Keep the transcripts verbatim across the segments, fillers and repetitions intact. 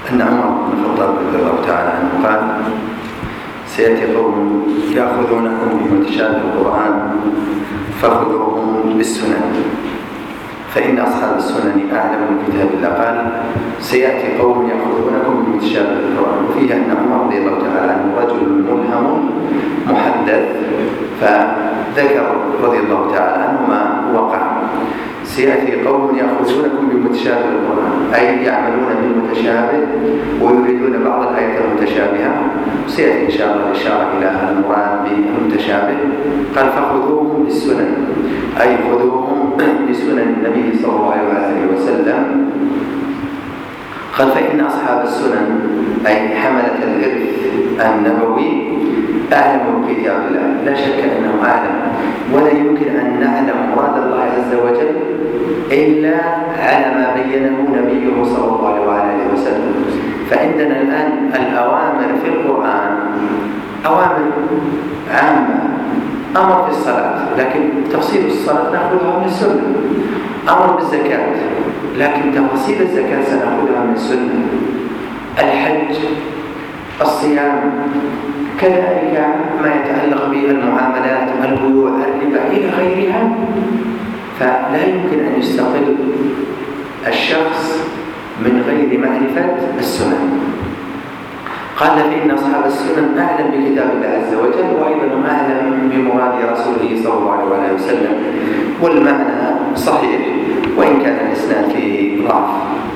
أن عمر بن الخطاب رضي الله تعالى عنه قال: سيأتي قوم يأخذونكم بمتشابه القرآن فخذوهم بالسنن فإن أصحاب السنن أعلم من كتاب الله. قال: سيأتي قوم يأخذونكم بمتشابه القرآن، وفيها أن عمر رضي الله تعالى عنه رجل ملهم محدث، فذكر رضي الله تعالى عنه ما وقع. سيأتي قوم يأخذونكم بمتشابه القرآن أي يعملون بالمتشابه ويريدون بعض الآيات المتشابهة. سيأتي إن شاء الله الإشارة إلى المراد بالمتشابه. قال: فخذوهم بالسنن أي خذوهم بسنن النبي صلى الله عليه وسلم. قال: فإن أصحاب السنن أي حملة الإرث النبوي أعلم بكتاب الله. لا شك أنه أعلم، ولا يمكن أن نعلم مراد الله عز وجل إلا على ما بينه نبيه صلى الله عليه وسلم. فعندنا الآن الأوامر في القرآن أوامر عامة، أمر في الصلاة لكن تفصيل الصلاة نأخذها من السنة، أمر بالزكاة لكن تفاصيل الزكاة سنأخذها من السنة، الحج، الصيام، كذلك ما يتعلق بالمعاملات، البيوع، الربا إلى غيرها. فلا يمكن أن يستقل الشخص من غير معرفة السنن. قال: فإن أصحاب السنن أعلم بكتاب الله عز وجل، وأيضا أعلم بمراد رسوله صلى الله عليه وسلم. والمعنى صحيح وإن كان الإسناد فيه ضعف.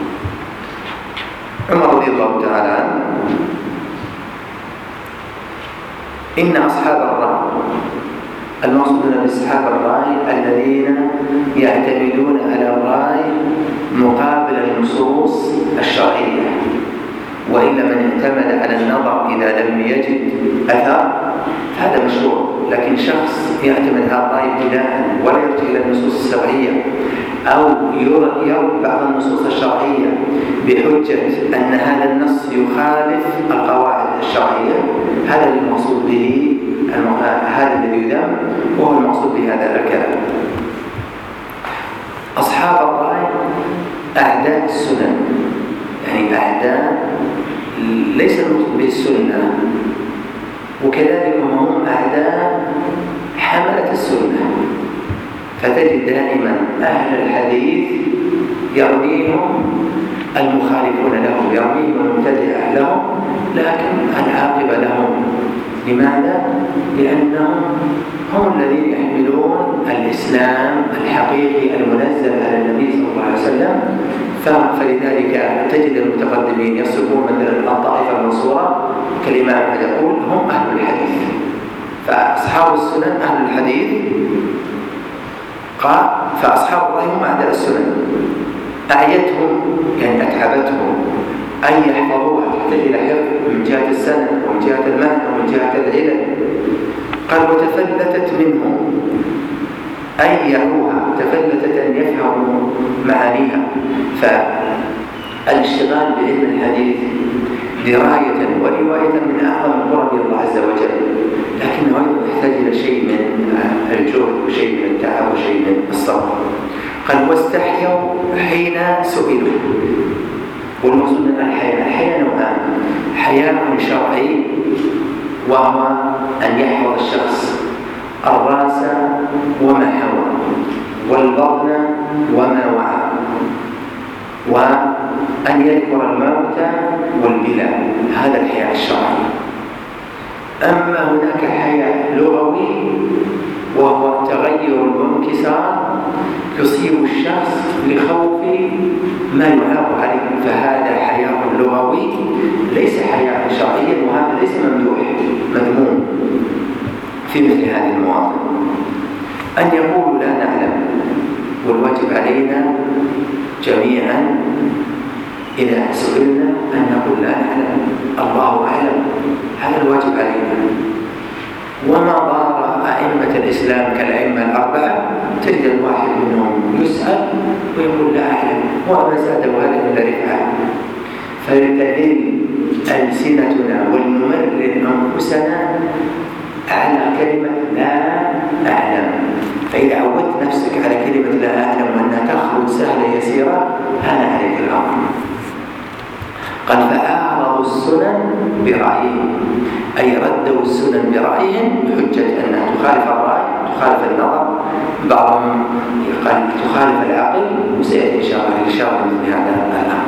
عمر رضي الله تعالى عنه: إن أصحاب الرأي، المقصود بأصحاب الرأي الذين يعتمدون على الرأي مقابل النصوص الشرعية، وإلا من اعتمد على النظر إذا لم يجد أثر هذا مشروع. لكن شخص يعتمد على الرأي ابتداء ولا يرجع إلى النصوص الشرعية، أو يرد بعض النصوص الشرعية بحجة أن هذا النص يخالف القواعد الشرعية، هذا المقصود به، هذا الذي يذم وهو المقصود بهذا الكلام. أصحاب الرأي أعداء السنن، يعني أعداء ليس المقصود به السنة، وكذلك هم أعداء حملة السنة. فتجد دائما أهل الحديث يرميهم المخالفون لهم، يرميهم المبتدعة لهم، لكن العاقبة لهم. لماذا؟ لأنهم هم الذين يحملون الإسلام الحقيقي المنزل على النبي صلى الله عليه وسلم. فلذلك تجد المتقدمين يصفون مثلا الطائفة المنصورة كالإمام يقول هم أهل الحديث، فأصحاب السنن أهل الحديث. قال: فأصحاب الرأي هم أعداء السنن، أعيتهم يعني أتعبتهم أن يحفظوها، تحتاج إلى حفظ من جهة السند ومن جهة المعنى ومن جهة العلل. قال: وتفلتت منهم أن يعوها، تفلتت أن يفهموا معانيها. فالاشتغال بعلم الحديث دراية ورواية من أعظم قرب الله عز وجل، لكنه أيضا يحتاج إلى شيء من الجهد وشيء من التعب وشيء من الصبر. قال: واستحيوا حين سئلوا. والمقصود من الحياء، الحياء نوعان: حياء شرعي وهو أن يحفظ الشخص الرأس وما حوى، والبطن وما وعى، وأن يذكر الموت والبلاء، هذا الحياء الشرعي. أما هناك حياء لغوي وهو تغير الانكسار يصيب الشخص لخوف ما يعاق عليه، فهذا حياء لغوي ليس حياء شرعيا، وهذا ليس ممدوح، مذموم في مثل هذه المواطن. أن يقولوا لا نعلم، والواجب علينا جميعا إذا سئلنا أن نقول لا نعلم، الله أعلم، هذا الواجب علينا. وما ضار أئمة الإسلام كالأئمة الأربعة تجد الواحد منهم يسأل ويقول لا أعلم، وما زاد هذا إلا رفعة. فلتذل ألسنتنا ولنمرر أنفسنا على كلمة لا أعلم. فإذا عودت نفسك على كلمة لا أعلم وأنها تخرج سهلة يسيرة، هذا عليك الأمر. قال فأعرضوا السنن برأيهم، أي ردوا السنن برأيهم بحجة أنها تخالف الرأي، تخالف النظر، بعضهم قال تخالف العقل، وسيأتي إن شاء الله الإشارة مثل هذا الأمر.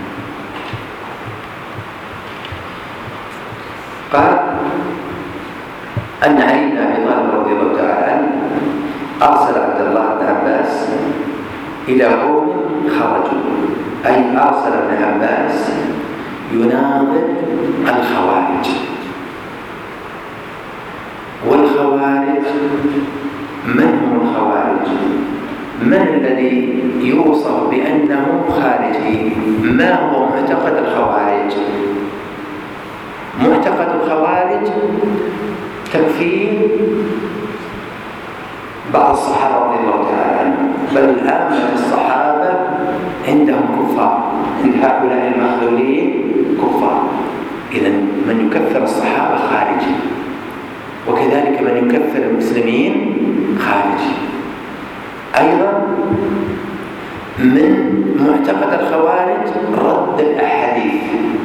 قال أن علي بن أبي طالب رضي الله تعالى عنه أرسل عبد الله بن عباس إلى قوم خرجوا، أي أرسل ابن عباس يناظر الخوارج. والخوارج من هم الخوارج؟ من الذي يوصف بأنه خارجي؟ ما هو معتقد الخوارج؟ معتقد الخوارج تكفير بعض الصحابة رضي الله تعالى عنهم، بل عامة الصحابة عندهم كفار، عند هؤلاء المخذولين كفار. إذن من يكفر الصحابة خارجي، وكذلك من يكفر المسلمين خارجي. أيضا من معتقد الخوارج رد الأحاديث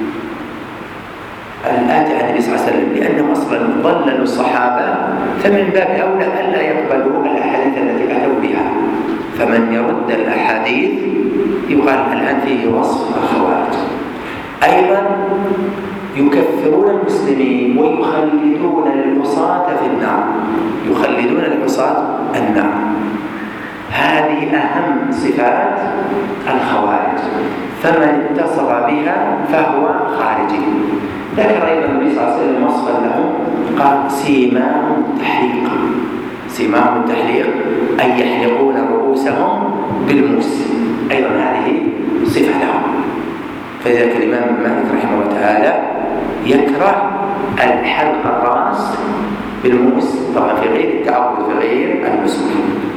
الآتي عن النبي صلى الله عليه وسلم، لأنهم أصلا ضللوا الصحابة، فمن باب أولى ألا يقبلوا الأحاديث التي أتوا بها. فمن يرد الأحاديث يقال الآن فيه وصف الخوارج. أيضا يكفرون المسلمين ويخلدون العصاة في النار، يخلدون العصاة النار. هذه أهم صفات الخوارج، فمن اتصف بها فهو خارجي. ذكر أيضا النبي صلى الله عليه وسلم وصفا لهم، قال سيماهم التحليق. سيماهم التحليق أي يحلقون رؤوسهم بالموس، أيضا هذه صفة لهم. فلذلك الإمام مالك رحمه الله تعالى يكره الحلق الرأس بالموس، طبعا في غير التعبد، في غير المسك.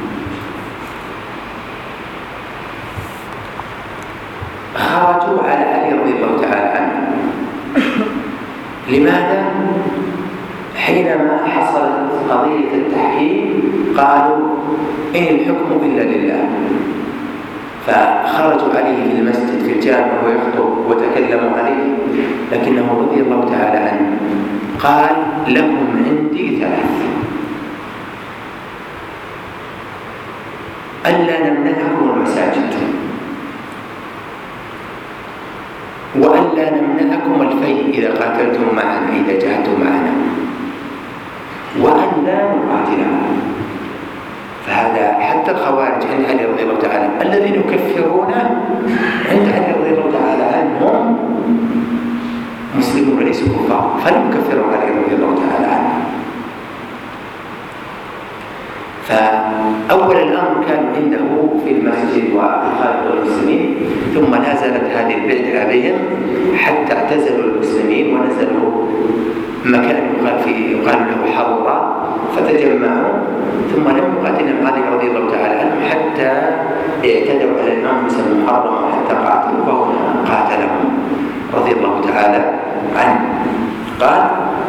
خرجوا على علي رضي الله تعالى عنه. لماذا؟ حينما حصلت قضية التحكيم قالوا إن الحكم إلا لله، فخرجوا عليه في المسجد في الجامع ويخطب وتكلموا عليه، لكنه رضي الله تعالى عنه قال لكم عندي ثلاث: ألا نمنعكم المساجد، وألا نمنعكم الفيء إذا قاتلتم معنا، إذا جاهدتم معنا، وأن لا نقاتلهم. فهذا حتى الخوارج عند علي رضي الله تعالى الذين يكفرونه عند علي رضي الله تعالى عنهم مسلمون وليسوا كفار، فلم يكفروا علي رضي الله تعالى عنه. فأول الأمر كانوا عنده في المسجد وخارج المسلمين، ثم لا زالت هذه البدعة بهم حتى اعتزلوا المسلمين ونزلوا مكان يقال فيه يقال له حرة، فتجمعوا، ثم لم يقاتلهم علي رضي الله تعالى عنه حتى اعتدوا على الأنفس المحرمة حتى قاتلوا، فهنا قاتلهم رضي الله تعالى عنه. قال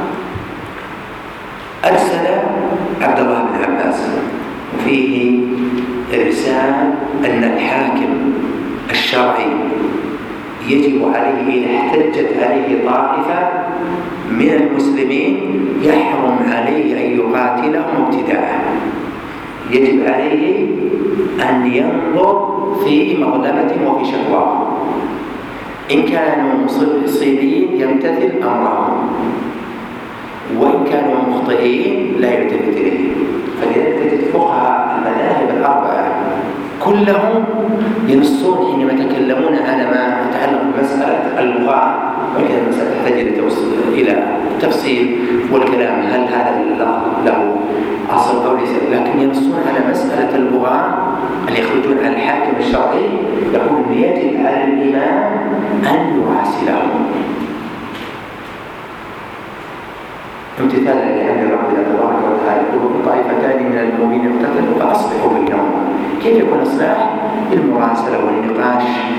أرسل عبد الله بن عباس، وفيه إرسال أن الحاكم الشرعي يجب عليه إذا احتجت عليه طائفة من المسلمين يحرم عليه أن يقاتلهم ابتداء، يجب عليه أن ينظر في مظلمتهم وفي شكواهم، إن كانوا مصيبين يمتثل أمرهم، وإن كانوا مخطئين لا يلتفت إليه. فلذلك تجد فقهاء المذاهب الأربعة كلهم ينصون حينما يتكلمون على ما يتعلق بمسألة اللغة، وكذا المسألة تحتاج إلى تفصيل والكلام هل هذا له أصل أو ليس، لكن ينصون على مسألة اللغة اللي يخرجون على الحاكم الشرعي، يقول يجب على الإمام أن يراسلهم امتثالا لأمر ربنا تبارك وتعالى، يقول طائفتان من المؤمنين اقتتلوا فأصلحوا بينهما. كيف يكون إصلاح؟ بالمراسلة والنقاش.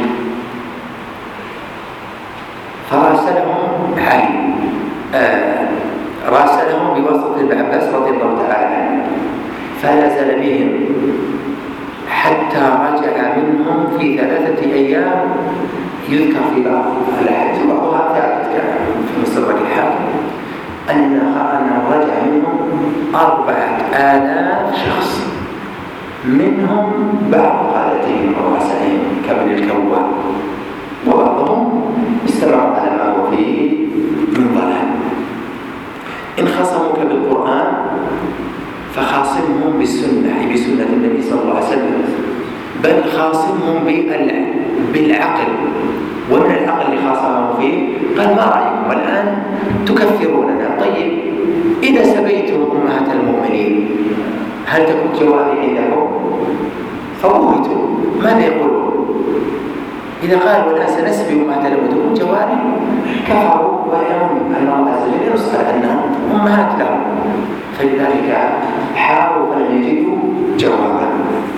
فراسلهم علي، آه راسلهم بواسطة ابن عباس رضي الله تعالى عنه، فلا زال بهم حتى رجع منهم في ثلاثة أيام يذكر في بعض الأحاديث وبعضها ثابت كان في مستدرك الحاكم أنه رجع منهم أربعة آلاف شخص، منهم بعض قادتهم ورؤسائهم كابن الكوان، وبعضهم استمر على ما هو فيه من ضلال. إن خصموك بالقرآن فخاصمهم بالسنة، بسنة النبي صلى الله عليه وسلم، بل خاصمهم بالعقل. ومن العقل اللي خاصمهم فيه قال: ما رأيكم الآن تكفروننا؟ طيب إذا سبيتم أمهات المؤمنين هل تكون جوابي عندكم؟ فوهتوا ماذا يقولون؟ إذا قالوا الآن سنسبي أمهات المؤمنين تكون جوابي، كفروا ويعلمون أن الله عز وجل يسأل أنهم أمهات لهم، فلذلك حاولوا فلم يجدوا جوابا.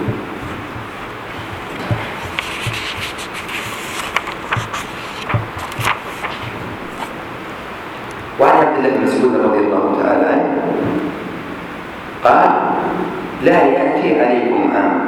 وعن عبد الله بن مسعود رضي الله تعالى عنه قال: لا يأتي عليكم عام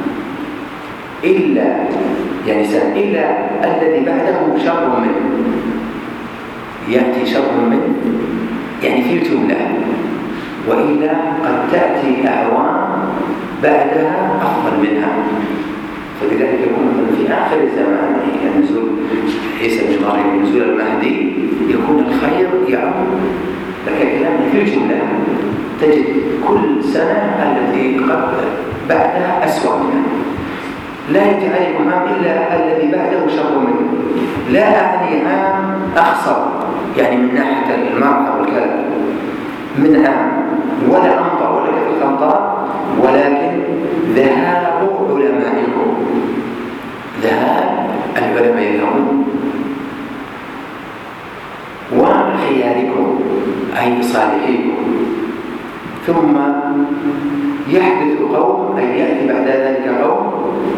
إلا يعني سنة إلا الذي بعده شر منه. يأتي شر منه يعني في الجملة، وإلا قد تأتي أعوام بعدها أفضل منها. فلذلك يكون في آخر الزمان يعني نزول عيسى بن مريم، نزول المهدي، يكون الخير يعم، لكن كلامه في الجملة تجد كل سنة التي بعدها أسوأ منها. لا يأتي عليكم عام إلا الذي بعده شر منه. لا أعني عام أخسر يعني من ناحية المرأة والكلام من عام، ولا أمطر ولا كثرة الأمطار، ولكن ذهاب علمائكم. ذهاب العلماء يذهبون، وخياركم أي صالحيكم. ثم يحدث قوم أي يأتي بعد ذلك قوم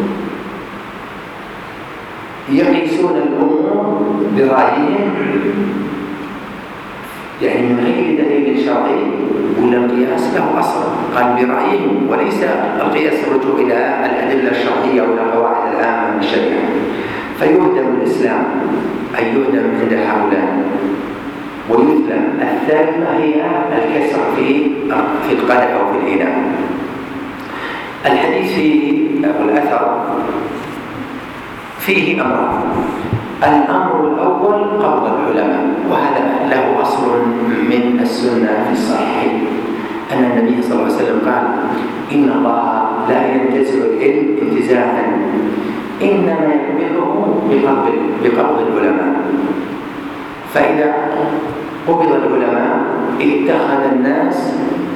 يقيسون الأمور برأيهم، يعني من غير دليل شرعي، ولا القياس له أصل. قال برأيهم، وليس القياس الرجوع إلى الأدلة الشرعية ولا القواعد العامة من الشريعة. فيهدم الإسلام أي يهدم عند هؤلاء ويثلم. الثالثة هي الكسر في في القدح أو في الإناء. الحديث أو الأثر فيه أمر. الأمر الأول قبض العلماء، وهذا له أصل من السنة في الصحيح أن النبي صلى الله عليه وسلم قال: إن الله لا ينتزع العلم انتزاعا، إنما يقبضه بقبض بقبض العلماء. فإذا قبض العلماء اتخذ الناس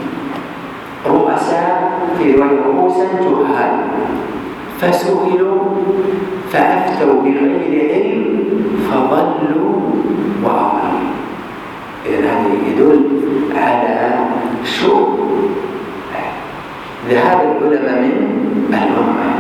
رؤساء في رؤوسا جهال، فسئلوا فأفتوا بغير علم فضلوا وأضلوا. إذن هذا يدل على شو ذهاب العلماء من الأمة.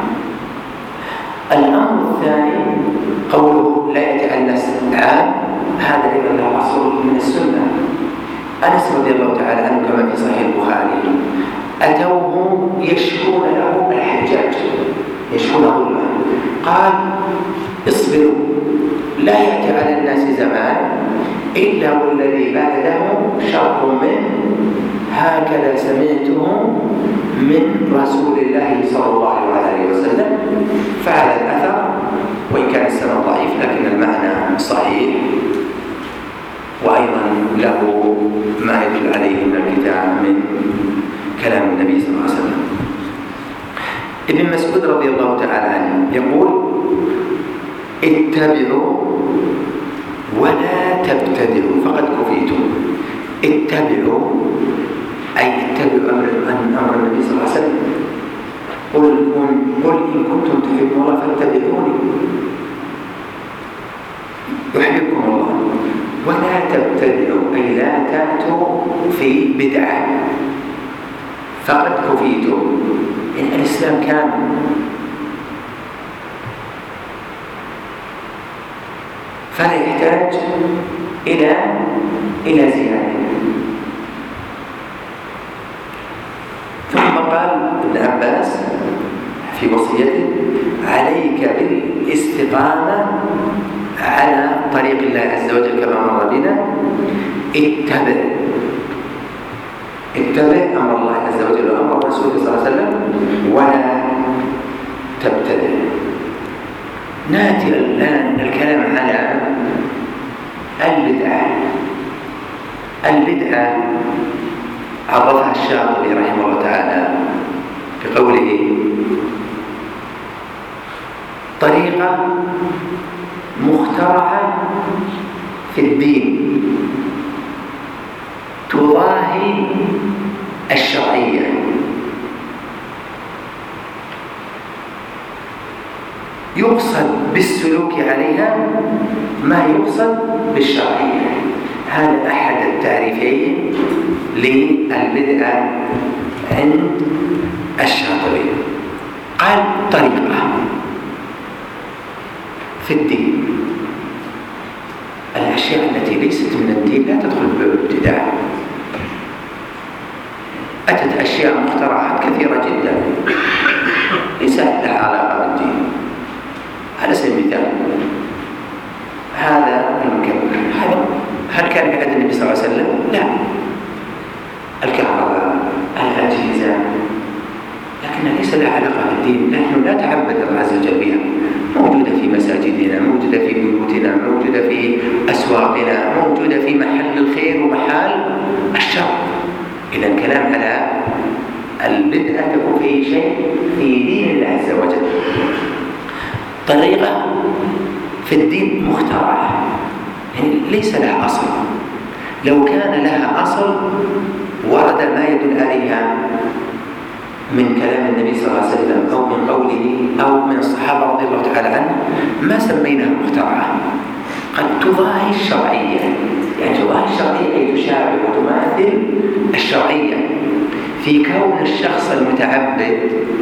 الأمر الثاني قوله لا يأتي الناس عام، هذا أيضا له أصل من السنة. أنس رضي الله تعالى عنه كما في صحيح البخاري أتوه يشكون له الحجاج، يشكون ظلمه، قال: اصبروا، لا يأتي على الناس زمان إلا والذي بعده شر منه، هكذا سمعته من رسول الله صلى الله عليه وسلم. فعلى الأثر وإن كان السند ضعيف لكن المعنى صحيح، وأيضا له ما يدل عليه من الكتاب من كلام النبي صلى الله عليه وسلم. ابن مسعود رضي الله تعالى عنه يقول: اتبعوا ولا تبتدعوا فقد كفيتم. اتبعوا أي اتبعوا أمر أمر النبي صلى الله عليه وسلم. قل قل إن كنتم تحبون الله فاتبعوني يحببكم الله. ولا تبتدعوا أي لا تأتوا في بدعة فقد كفيتم. إن الإسلام كان فلا يحتاج إلى إلى زيادة. ثم قال ابن عباس في وصيته: عليك بالاستقامة على طريق الله عز وجل كما مر بنا، اتبع اتبع أمر الله عز وجل وأمر رسوله صلى الله عليه وسلم ولا تبتدع. ناتي الآن الكلام على البدعة. البدعة عرفها الشاطبي رحمه الله تعالى بقوله: طريقة مخترعة في الدين تضاهي الشرعية. يقصد بالسلوك عليها ما يقصد بالشرعية. هذا أحد التعريفين للبدعة عند الشاطبي. قال: طريقة في الدين، الأشياء التي ليست من الدين لا تدخل بالابتداع. أتت أشياء مخترعات كثيرة جدا ليس لها علاقة بالدين. على سبيل المثال هذا المكبر، هل كان في عهد النبي صلى الله عليه وسلم؟ لا. الكهرباء، الأجهزة، لكنها ليس لها علاقة بالدين. نحن لا نتعبد الله عز وجل بها. موجودة في مساجدنا، موجودة في بيوتنا، موجودة في أسواقنا، موجودة في محل الخير ومحال الشر. إذا الكلام على البدعة تكون فيه شيء في دين الله عز وجل. طريقة في الدين مخترعة، يعني ليس لها أصل. لو كان لها أصل ورد ما يدل عليها من كلام النبي صلى الله عليه وسلم أو من قوله أو من الصحابة رضي الله تعالى عنهم، ما سميناها مخترعة. قد تضاهي الشرعية، يعني تضاهي الشرعية أي تشابه وتماثل الشرعية في كون الشخص المتعبد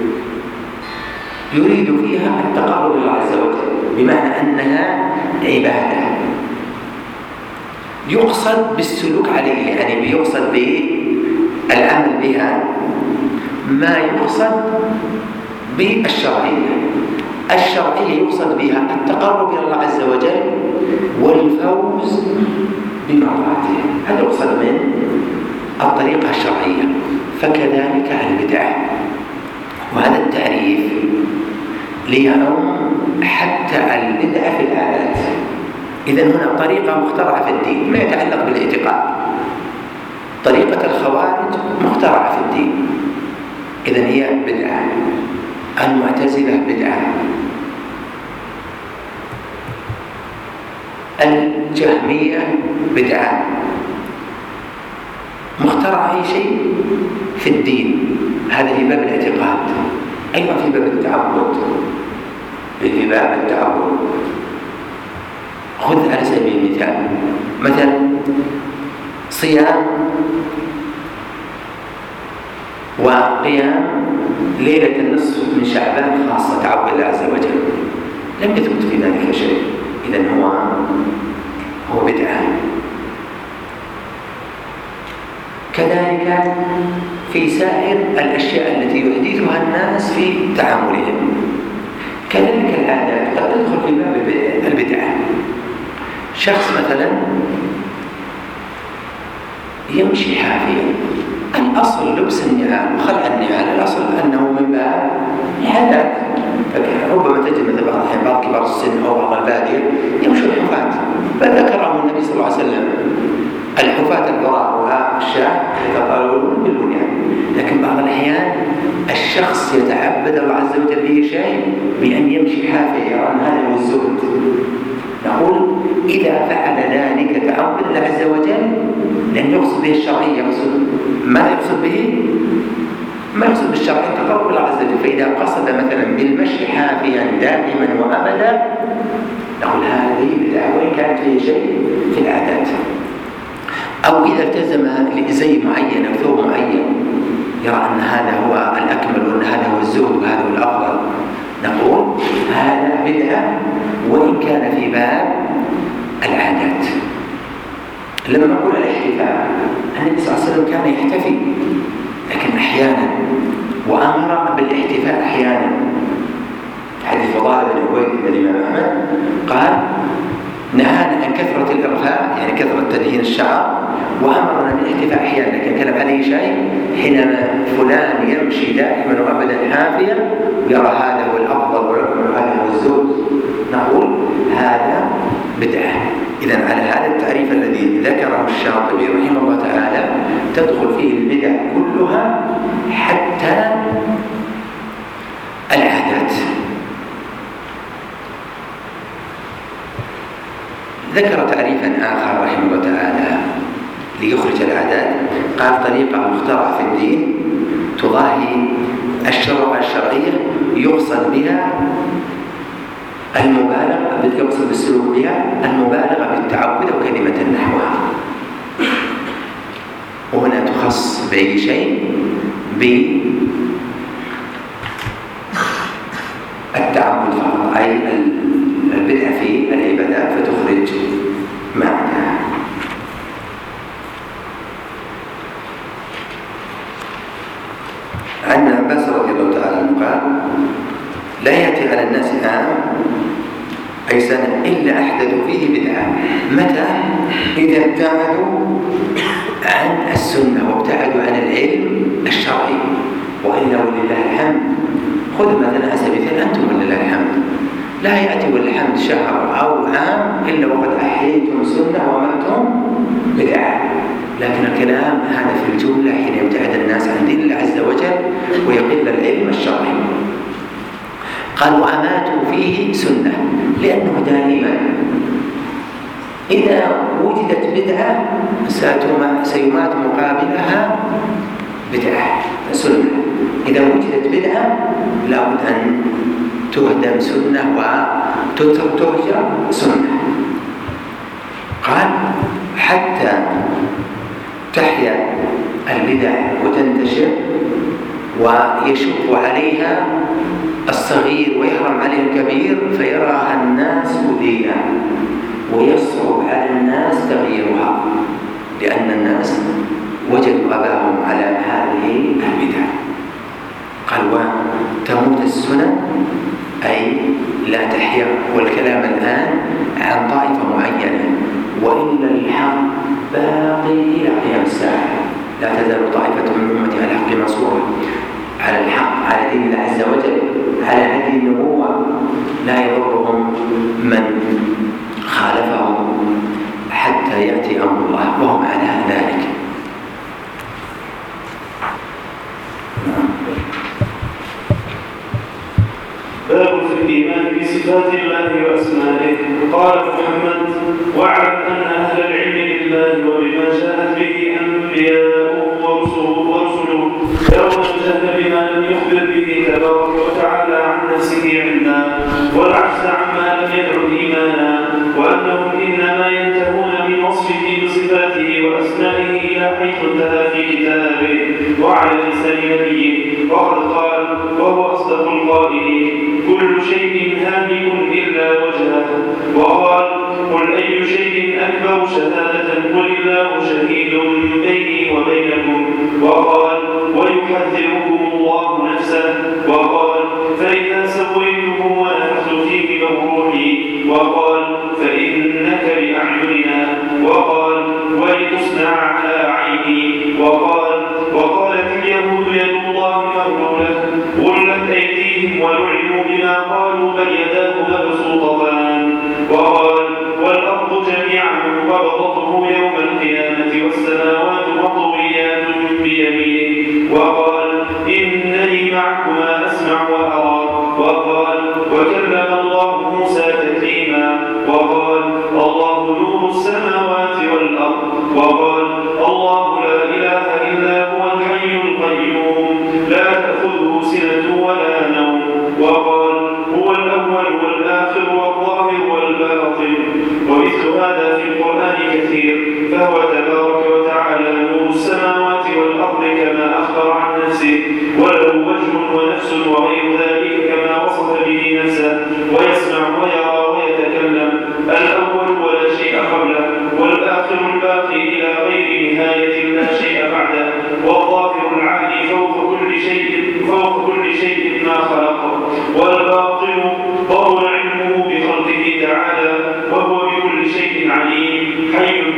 يريد فيها التقرب إلى الله عز وجل، بمعنى أنها عبادة يقصد بالسلوك عليه، يعني بيقصد بالعمل بها ما يقصد بالشرعية. الشرعية يقصد بها التقرب إلى الله عز وجل والفوز بمرضاته، هذا يقصد من الطريقة الشرعية. فكذلك البدع، وهذا التعريف ليعم حتى البدع في العادات. إذن هنا طريقة مخترعة في الدين ما يتعلق بالاعتقاد. طريقة الخوارج مخترعة في الدين، إذن هي بدعة. المعتزلة بدعة، الجهمية بدعة، مخترع أي شيء في الدين. هذا في باب الاعتقاد. أيضا في باب التعبد، في باب التعبد خذ على سبيل المثال مثلا صيام وقيام ليلة النصف من شعبان خاصة تعبد الله عز وجل، لم يثبت في ذلك شيء، إذن هو هو بدعة. كذلك في سائر الأشياء التي يحدثها الناس في تعاملهم. كذلك العادات قد تدخل في باب البدعة. شخص مثلا يمشي حافيا، الأصل لبس النعال وخلع النعال، الأصل أنه من باب العادات. ربما تجد مثل بعض الأحيان بعض كبار السن أو بعض البادية يمشوا الحفاة، بل ذكرهم النبي صلى الله عليه وسلم الحفاة العراء والشاة يتطاولون بالبنيان. لكن بعض الأحيان الشخص يتعبد الله عز وجل به شيء بأن يمشي حافيا، يرى أن هذا هو الزهد. نقول إذا فعل ذلك تعبد الله عز وجل لأن يقصد به الشرعية، يقصد ما يقصد به ما يقصد بالشرعية تقرب الله عز وجل. فإذا قصد مثلا بالمشي حافيا دائما وأبدا نقول هذه بدعة وإن كانت فيه شيء في العادات. أو إذا التزم لزي معين أو ثوب معين يرى أن هذا هو الأكمل وأن هذا هو الزهد وهذا هو الأفضل، نقول هذا بدعة وإن كان في باب العادات. لما نقول الاحتفال، النبي صلى الله عليه وسلم كان يحتفي لكن أحيانا، وأمر بالاحتفاء أحيانا. حديث فضالة بن عبيد بن الإمام أحمد قال نهانا عن كثرة الإرفاع يعني كثرة تدهين الشعر، وأمرنا بالاحتفاء أحيانا، لكن كلام عليه شيء حينما فلان يمشي دائما وأبدا حافيا ويرى هذا هو الأفضل وهذا هو الزوج، نقول هذا بدعة. إذن على هذا التعريف الذي ذكره الشاطبي رحمه الله تعالى تدخل فيه البدع كلها حتى العادات. ذكر تعريفا آخر رحمه الله تعالى ليخرج العادات، قال طريقة مخترعة في الدين تضاهي الشرع الشرعية يقصد بها المبالغة، يقصد بالسلوك بها المبالغة بالتعود أو كلمة نحوها، وهنا تخص بأي شيء بالتعود فقط، أي البدعة في العبادات فتخرج معناها. عن ابن عباس رضي الله تعالى عنه قال: لا يأتي على الناس عام أي سنة إلا أحدثوا فيه بدعة. متى؟ إذا ابتعدوا عن السنة وابتعدوا عن العلم الشرعي، وإلا ولله الحمد. خذ مثلا على سبيل المثال أنتم ولله الحمد لا يأتي والحمد شهر أو عام إلا وقد أحييتم سنة وأمرتم بدعة، لكن الكلام هذا في الجملة حين يبتعد الناس عن دين الله عز وجل ويقل العلم الشرعي. قال: وأماتوا فيه سنة، لأنه دائما إذا وجدت بدعة سيمات مقابلها بدعة سنة. إذا وجدت بدعة لابد أن تهدم سنة وتهجر سنة. قال: حتى تحيا البدع وتنتشر ويشق عليها الصغير ويحرم عليه الكبير فيراها الناس دينا، ويصعب على الناس تغييرها، لأن الناس وجدوا أباهم على هذه البدع. قال: وتموت السنن أي لا تحيا. والكلام الآن عن طائفة معينة، وإلا الحق باقي إلى قيام الساعة، لا تزال طائفة من أمتي على الحق منصورة، على الحق، على دين الله عز وجل، على هدي النبوة، لا يضرهم من خالفهم حتى يأتي أمر الله وهم على ذلك. باب في الإيمان بصفات الله وأسمائه. قال محمد: واعلم أن أهل العلم بالله وبما جاءت به أنبياؤه ورسله يرون الجهل بما لم يخبر به تبارك وتعالى عن نفسه علما، والعجز عما لم يدع إيمانا، وأنهم إنما ينتهون من وصفه بصفاته وأسمائه إلى حيث انتهى في كتابه وعلى لسان نبيه. وقد قال وهو أصدق القائلين: كل شيء هالك إلا وجهه. وقال: قل أي شيء أكبر شهادة؟ قل الله شهيد بيني وبينكم. وقال: ويحذركم الله نفسه. وقال: فإذا سويته ونفخت فيه من روحي. وقال: فإنك بأعيننا. وقال: ولتصنع على عيني. وقال: وقالت اليهود يد الله مغلولة غلت أيديهم ولعنوا بما قالوا بل يداه مبسوطتان. وقال: والأرض جميعا قبضته يوم القيامة والسماوات مطويات بيمينه. وقال: إنني معكما أسمع وأرى. وقال: وكلم الله موسى تكليما. وقال: الله نور السماوات والأرض. وقال: الله لا إله إلا هو الحي القيوم لا تأخذه سنة ولا نوم. وقال: هو الأول والآخر والظاهر والباطن. ومثل هذا في القرآن كثير، فهو تبارك وتعالى نور السماوات والأرض كما أخبر عن نفسه، وله وجه ونفس وغير ذلك كما وصف به نفسه، ويسمع ويرى ويتكلم، الأول ولا شيء قبله، والآخر الباقي إلى غير نهاية لا شيء بعده، والظاهر العالي فوق كل شيء فوق كل شيء ما خلق، والباطن طول علمه بخلقه تعالى وهو بكل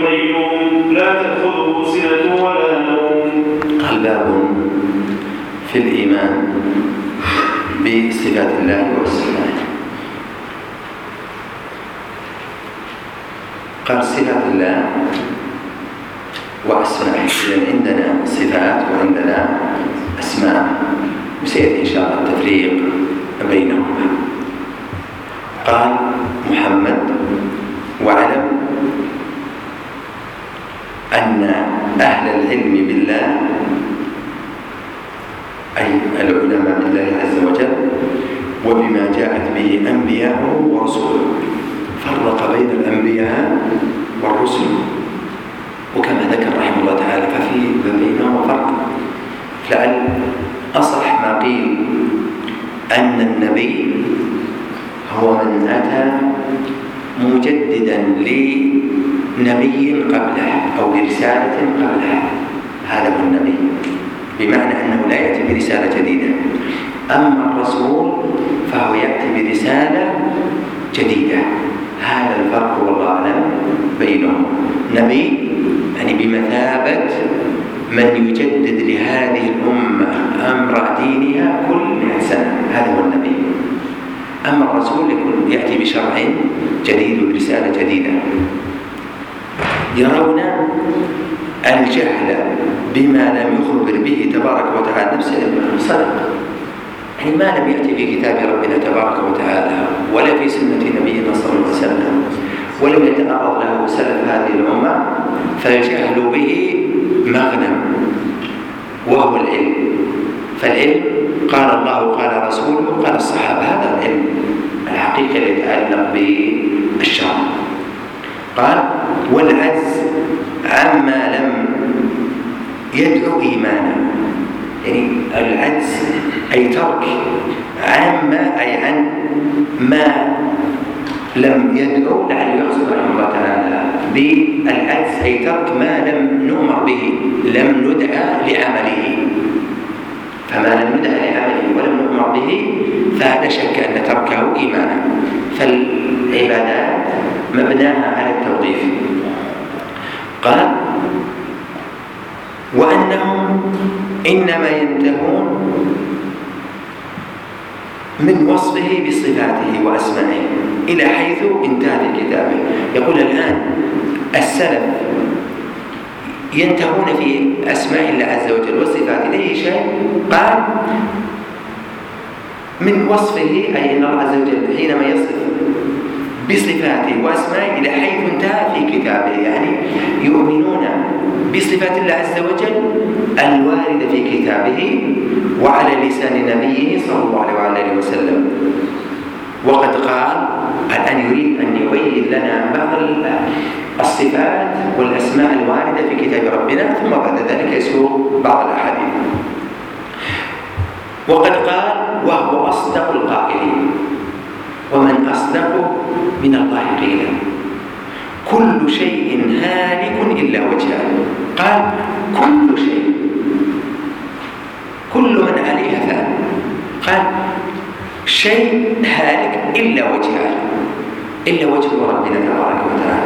القيوم لا تأخذه سنة ولا نوم. قال باب في الإيمان بصفات الله وأسمائه. قال صفات الله وأسمائه، إذن عندنا صفات وعندنا أسماء، وسيأتي إن شاء الله التفريق بينهما. قال محمد: واعلم أن أهل العلم بالله، أي العلماء بالله عز وجل وبما جاءت به أنبياءه ورسله، فرق بين الأنبياء والرسل، وكما ذكر رحمه الله تعالى ففي بينهما فرق. لعل أصح ما قيل أن النبي هو من أتى مجددا لنبي قبله أو لرسالة قبله، هذا هو النبي، بمعنى أنه لا يأتي برسالة جديدة. أما الرسول فهو يأتي برسالة جديدة، هذا الفرق والله أعلم بينهم. نبي يعني بمثابة من يجدد لهذه الأمة أمر دينها كل مئة سنة، هذا هو النبي. أما الرسول يكون يأتي بشرع جديد وبرسالة جديدة. يرون الجهل بما لم يخبر به تبارك وتعالى نفسه صدق، يعني ما لم يأتي في كتاب ربنا تبارك وتعالى ولا في سنة نبينا صلى الله عليه وسلم ولم يتعرض له سلف هذه الأمة، فالجهل به مغنم وهو العلم. فالعلم قال الله قال رسوله قال الصحابة، هذا العلم الحقيقي الذي يتعلق بالشرع. قال: والعجز عما لم يدعو إيمانا، يعني العجز أي ترك عما أي عن ما لم يدعو، لعل يقصد رحمه الله تعالى بالعجز أي ترك ما لم نؤمر به، لم ندعى لعمله، فما لم ندعى لعمله ولم نؤمر به فلا شك أن تركه إيمانا. فالعبادات مبناها على التوقيف. قال: وأنهم إنما ينتهون من وصفه بصفاته وأسمائه إلى حيث انتهى في كتابه. يقول الآن السلف ينتهون في أسماء الله عز وجل وصفاته إليه شيء، قال: من وصفه، أي أن الله عز وجل حينما يصف بصفاته وأسمائه إلى حيث انتهى في كتابه، يعني يؤمنون بصفات الله عز وجل الواردة في كتابه وعلى لسان نبيه صلى الله عليه وسلم. وقد قال الآن يريد أن يبين لنا بعض الصفات والأسماء الواردة في كتاب ربنا، ثم بعد ذلك يسوق بعض الأحاديث. وقد قال: وهو أصدق القائلين، ومن أصدق من الله قيلا، كل شيء هالك إلا وجهه. قال: كل شيء، كل من عليها فان. قال: شيء هالك إلا وجهه، إلا وجه ربنا تبارك وتعالى،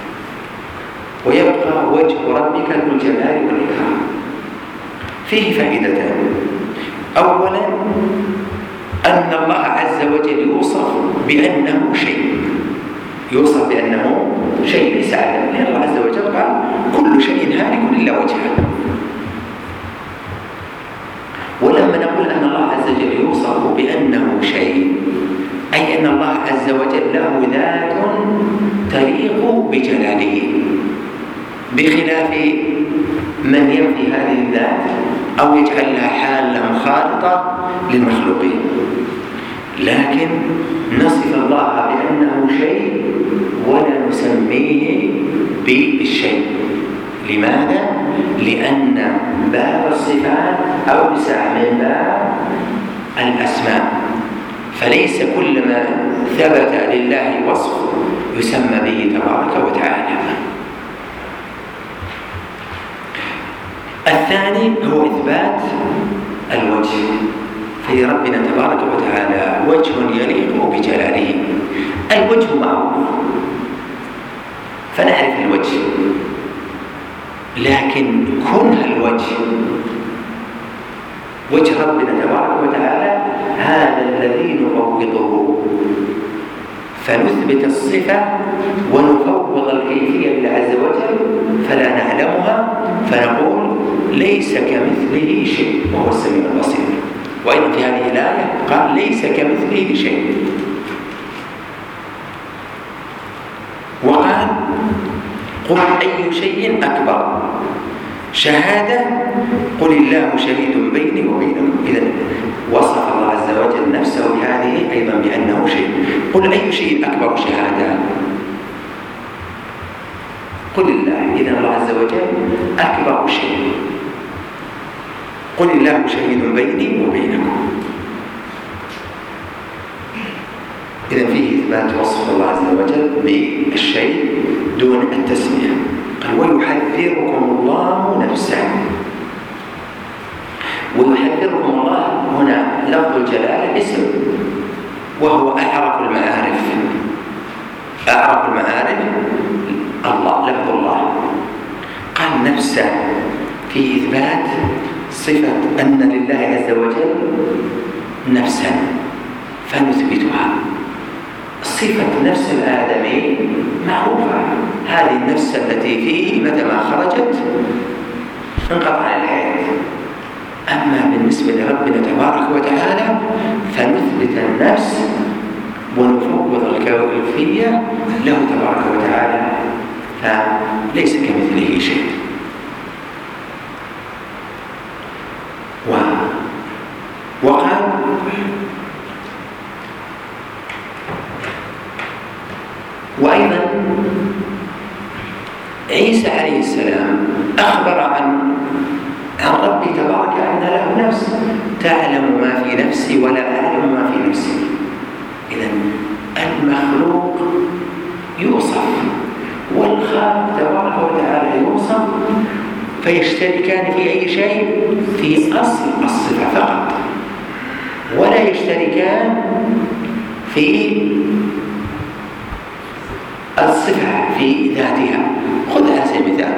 ويبقى وجه ربك ذو الجلال والإكرام. فيه فائدتان: أولا أن الله عز وجل يوصف بأنه شيء، يوصف بأنه شيء ليس عدم، لأن الله عز وجل قال: كل شيء هالك إلا وجهه. ولما نقول أن الله عز وجل يوصف بأنه شيء، أي أن الله عز وجل له ذات تليق بجلاله، بخلاف من ينفي هذه الذات أو يجعل لها حالة مخالطة للمخلوقين. لكن نصف الله بأنه شيء ولا نسميه بالشيء. لماذا؟ لأن باب الصفات أوسع من باب الأسماء، فليس كل ما ثبت لله وصف يسمى به تبارك وتعالى. الثاني هو إثبات الوجه، في ربنا تبارك وتعالى وجه يليق بجلاله. الوجه معروف، فنعرف الوجه، لكن كنه الوجه وجه ربنا تبارك وتعالى هذا الذي نفوضه، فنثبت الصفة ونفوض الكيفية لله عز وجل فلا نعلمها، فنقول ليس كمثله شيء وهو السميع البصير. وأيضا في هذه الآية قال ليس كمثله شيء، وقال قل أي شيء أكبر شهادة قل الله شهيد بيني وبينكم. إذن وصف الله عز وجل نفسه بهذه أيضا بأنه شيء. قل أي شيء أكبر شهادة؟ قل الله. إذن الله عز وجل أكبر شيء. قل الله شهيد بيني وبينكم. إذن فيه إثبات وصف الله عز وجل بالشيء دون التسمية. قال ويحذركم الله نفسه. ويحذركم الله هنا لفظ الجلالة اسم، وهو أعرف المعارف. أعرف المعارف الله، لفظ الله. قال نفسه في إثبات صفة أن لله عز وجل نفسا فنثبتها. صفة نفس الآدمي معروفة، هذه النفس التي فيه متى ما خرجت انقطع الحياة. أما بالنسبة لربنا تبارك وتعالى فنثبت النفس ونفوض الكيفية له تبارك وتعالى، فليس كمثله شيء. و... وقال وأيضا عيسى عليه السلام أخبر عن عن ربي تبارك أن له نفس تعلم ما في نفسي ولا أعلم ما في نفسي. إذن المخلوق يوصف والخالق تبارك وتعالى يوصف، فيشتركان في أي شيء؟ في أصل الصفة فقط، ولا يشتركان في الصفة في ذاتها. خذ هذا المثال،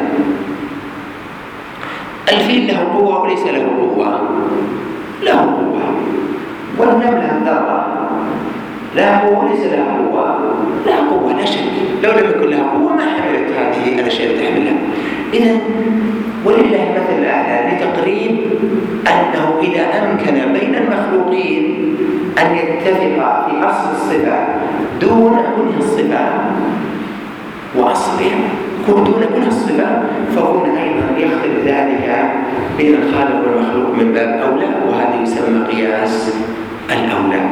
الفيل له قوة وليس له قوة؟ له قوة. والنملة الذرة لا قوة وليس لها قوة؟ لا قوة لا شك. لو لم يكن لها قوة ما حملت هذه الأشياء تحملها. إذن ولله المثل الأعلى لتقريب أنه إذا أمكن بين المخلوقين أن يتفقا في أصل الصفة دون كنه الصفة وأصلها، دون كنه الصفة، فهنا أيضا يختلف ذلك بين الخالق والمخلوق من باب أولى، وهذا يسمى قياس الأولى.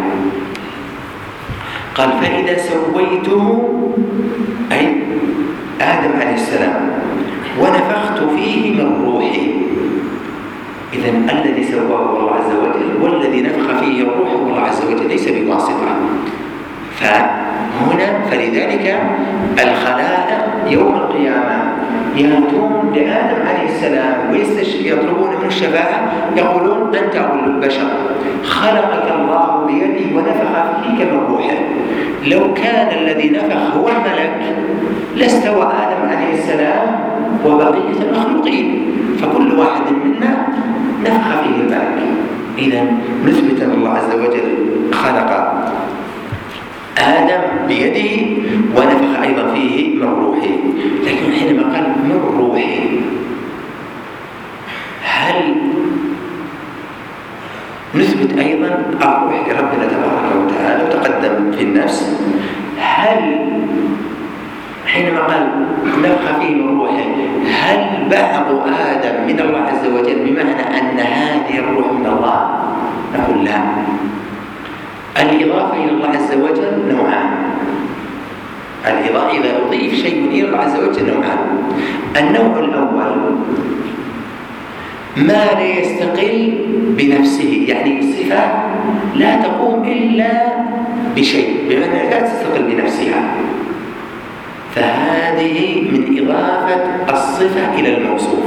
قال فإذا سويته أي آدم عليه السلام ونفخت فيه من روحي. إذن الذي سواه الله عز وجل والذي نفخ فيه الروح هو الله عز وجل، ليس بواسطة. فهنا فلذلك الخلائق يوم القيامة يأتون لآدم عليه السلام ويطلبون من الشفاعة، يقولون أنت أول البشر خلقك الله بيده ونفخ فيك من روحه. لو كان الذي نفخ هو الملك لاستوى آدم عليه السلام وبقية المخلوقين، فكل واحد منا نفخ فيه الملك. إذن نثبت أن الله عز وجل خلق آدم بيده ونفخ أيضا فيه من روحه. لكن حينما قال من روحه، هل نثبت أيضا الروح لربنا تبارك وتعالى وتقدم في النفس؟ هل حينما قال نفخ فيه من روحه هل بعض آدم من الله عز وجل بمعنى أن هذه الروح من الله؟ نقول لا. الإضافة إلى الله عز وجل نوعان. الإضافة إذا أضيف شيء إلى الله عز وجل نوعان. النوع الأول ما لا يستقل بنفسه، يعني صفة لا تقوم إلا بشيء، بمعنى لا تستقل بنفسها، فهذه من إضافة الصفة إلى الموصوف،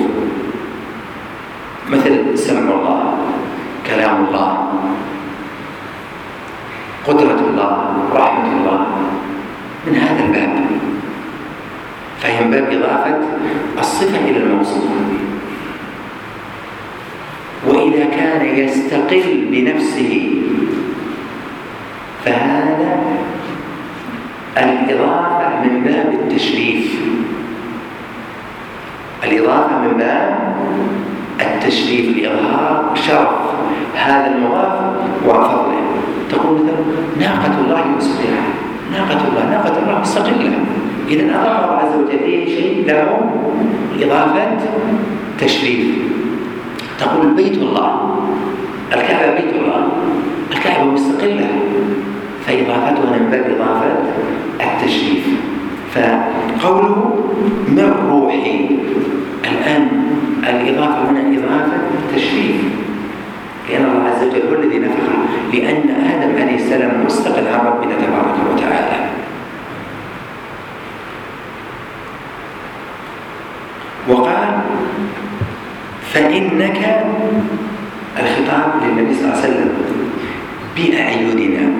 مثل سمع الله، كلام الله، قدرة الله، رحمة الله، من هذا الباب. فهي من باب إضافة الصفة إلى الموصوف. وإذا كان يستقل بنفسه فهذا الإضافة من باب التشريف، الإضافة من باب التشريف لإظهار شرف هذا المضاف وفضله. تقول مثلا ناقة الله وسقيها، ناقة الله، ناقة الله مستقلة، إذن أضاف الله عز وجل فيه شيء له إضافة تشريف. تقول بيت الله، الكعبة بيت الله، الكعبة مستقلة، فإضافتها من باب إضافة التشريف. فقوله من روحي، الآن الإضافة هنا إضافة تشريف، لأن الله عز وجل هو الذي نفخ، لأن آدم عليه السلام مستقل عن ربنا تبارك وتعالى. وقال فإنك، الخطاب للنبي صلى الله عليه وسلم، بأعيننا،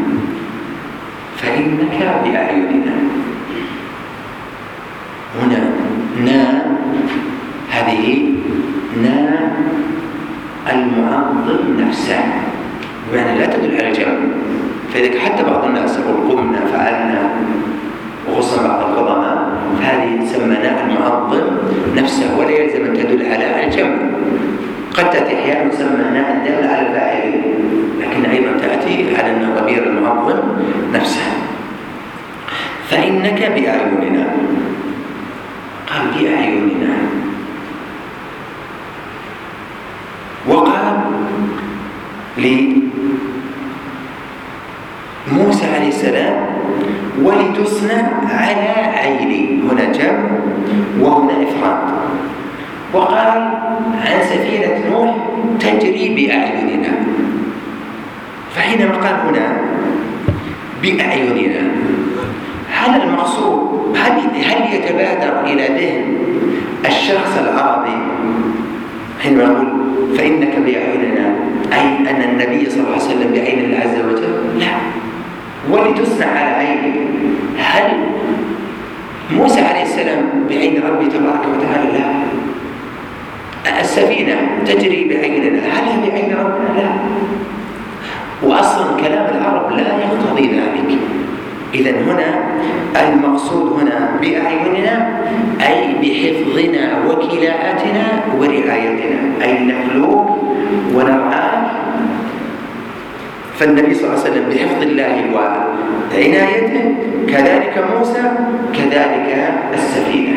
فإنك بأعيننا. هنا نا، هذه نا المعظم نفسه، بمعنى لا تدل على الجمع. فإذا حتى بعض الناس يقول قمنا فعلنا، وخصوصا بعض القضماء، هذه تسمى نا المعظم نفسه، ولا يلزم أن تدل على الجمع. قد تأتي أحيانا تسمى نا الدالة على الفاعل، لكن أيضا تأتي على أن ضمير المعظم نفسه. فإنك بأعيننا، قال بأعيننا. وقال لموسى عليه السلام ولتصنع على عيني، هنا جمع وهنا إفراد. وقال عن سفينة نوح تجري بأعيننا. فحينما قال هنا بأعيننا، هل المقصود، هل, هل يتبادر إلى ذهن الشخص العربي حينما يقول فإنك بأعيننا أي أن النبي صلى الله عليه وسلم بعين الله عز وجل؟ لا، ولتصنع على عيني. هل موسى عليه السلام بعين ربي تبارك وتعالى؟ لا. السفينة تجري بعيننا، هل هي بعين ربنا؟ لا. وأصلا كلام العرب لا يقتضي ذلك. إذن هنا المقصود هنا بأعيننا أي بحفظنا وكلاءتنا ورعايتنا، أي نخلوك ونرعاك. فالنبي صلى الله عليه وسلم بحفظ الله وعنايته، كذلك موسى، كذلك السفينة.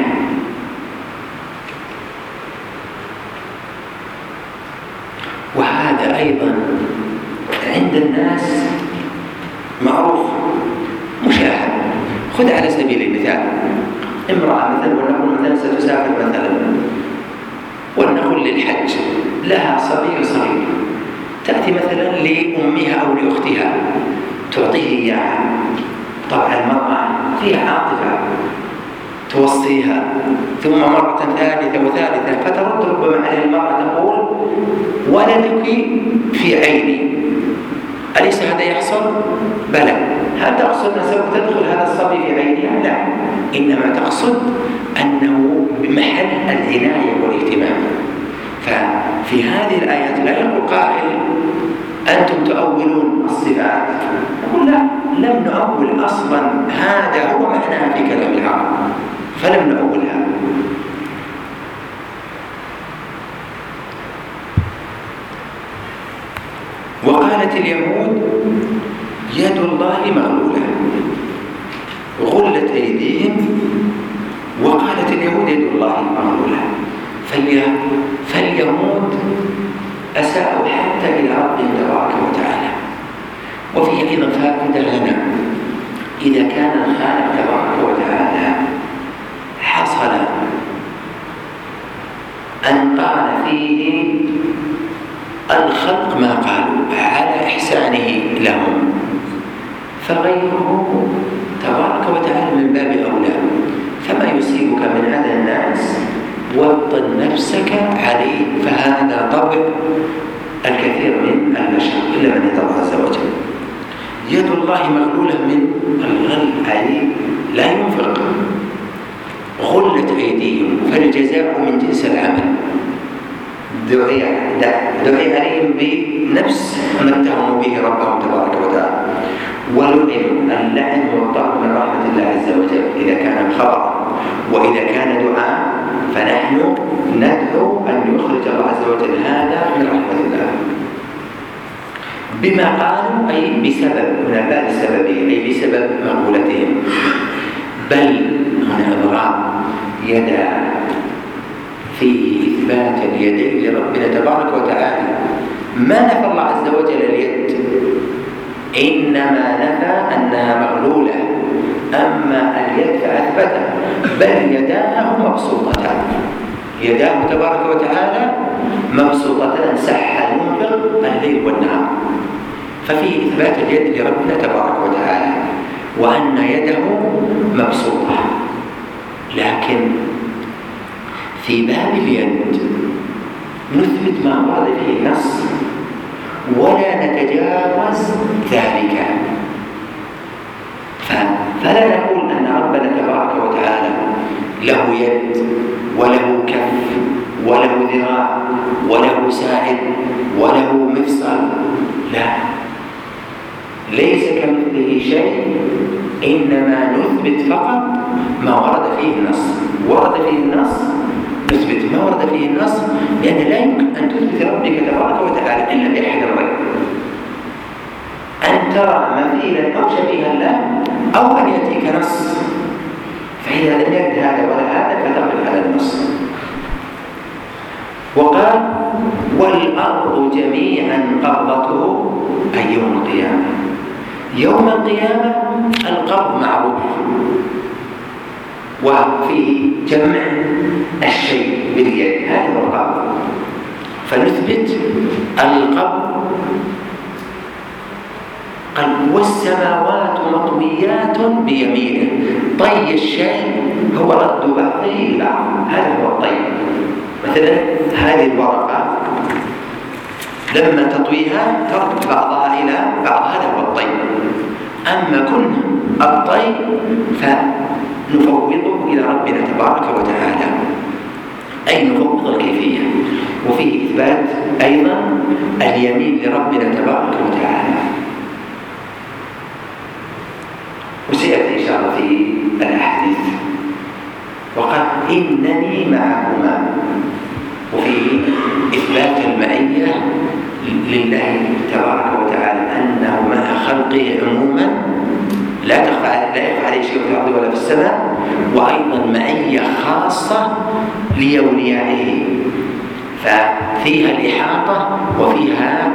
وهذا أيضا عند الناس معروف مشاهد. خذ على سبيل المثال امرأة مثلا، ولنقل مثلا ستسافر مثلا، ولنقل للحج، لها صبي صغير، تأتي مثلا لأمها أو لأختها تعطيه إياها. طبعا المرأة فيها عاطفة، توصيها، ثم مرة ثالثة وثالثة، فترد ربما على المرأة تقول ولدك في عيني، أليس هذا يحصل؟ بلى. هل تقصد أن سوف تدخل هذا الصبي في عينها؟ لا، إنما تقصد أنه بمحل العناية والاهتمام. ففي هذه الآيات لا يقول قائل أنتم تؤولون الصفات، نقول لا، لم نؤول أصلا، هذا هو معناها في كلام العرب، فلم نؤولها. وقالت اليهود يد الله مغلولة غلت أيديهم، وقالت اليهود يد الله مغلولة. فاليهود أساءوا حتى إلى ربهم تبارك وتعالى. وفيه أيضا فائدة لنا، إذا كان الخالق تبارك وتعالى حصل أن قال فيه الخلق ما قالوا على إحسانه لهم، فغيره تبارك وتعالى من باب أولى. فما يصيبك من أذى الناس وطن نفسك عليه، فهذا طبع الكثير من البشر إلا من يدعو عز وجل. يد الله مغلولة من الغل، أي لا ينفق. غلت أيديهم فالجزاء من جنس العمل. دعي دعي عليهم بنفس ما اتهموا به ربهم تبارك وتعالى، ولعنوا. اللعن والطرد من رحمة الله عز وجل إذا كان خبرا، وإذا كان دعاء فنحن ندعو أن يخرج الله عز وجل هذا من رحمة الله بما قالوا، أي بسبب من الباب السببي، أي بسبب مقولتهم. بل هنا إضراب يدا في إثبات اليدين لربنا تبارك وتعالى. ما نفى الله عز وجل اليد، إنما نفى أنها مغلولة، أما اليد فأثبتها. بل يداه مبسوطتان، يداه تبارك وتعالى مبسوطتان سحا ينفق الليل والنهار. ففي إثبات اليد لربنا تبارك وتعالى وأن يده مبسوطة. لكن في باب اليد نثبت ما ورد فيه النص ولا نتجاوز ذلك. فلا نقول أن ربنا تبارك وتعالى له يد وله كف وله ذراع وله ساعد وله مفصل، لا، ليس كمثله شيء. إنما نثبت فقط ما ورد فيه النص. ورد فيه النص نثبت ما ورد فيه النص، لأن لا يمكن أن تثبت ربك تبارك وتعالى إلا بأحد الغير، أن ترى مثيلا أو شبيها له، أو أن يأتيك نص. فإذا لم يرد هذا ولا هذا فتقف على النص. وقال والأرض جميعا قبضته أي يوم القيامة. يوم القيامة القبض معروف، وفيه جمع الشيء باليد، هذا هو القبض. فنثبت القبض. قال والسماوات مطويات بيمينه. طي الشيء هو رد بعضه لبعض، هذا هو الطي. مثلا هذه الورقة لما تطويها ترد بعضها إلى بعض، هذا هو الطي. أما كن الطي فنفوضه إلى ربنا تبارك وتعالى، أي نفوض الكيفية. وفيه إثبات أيضا اليمين لربنا تبارك وتعالى، وسيأتي إن شاء الله في الأحاديث. وقال إنني معكما، وفيه إثبات المعية لله تبارك وتعالى، أنه مع خلقه عموما لا تخفى لا يخفى عليه شيء في الأرض ولا في السماء. وأيضا معية خاصة لأوليائه، ففيها الإحاطة وفيها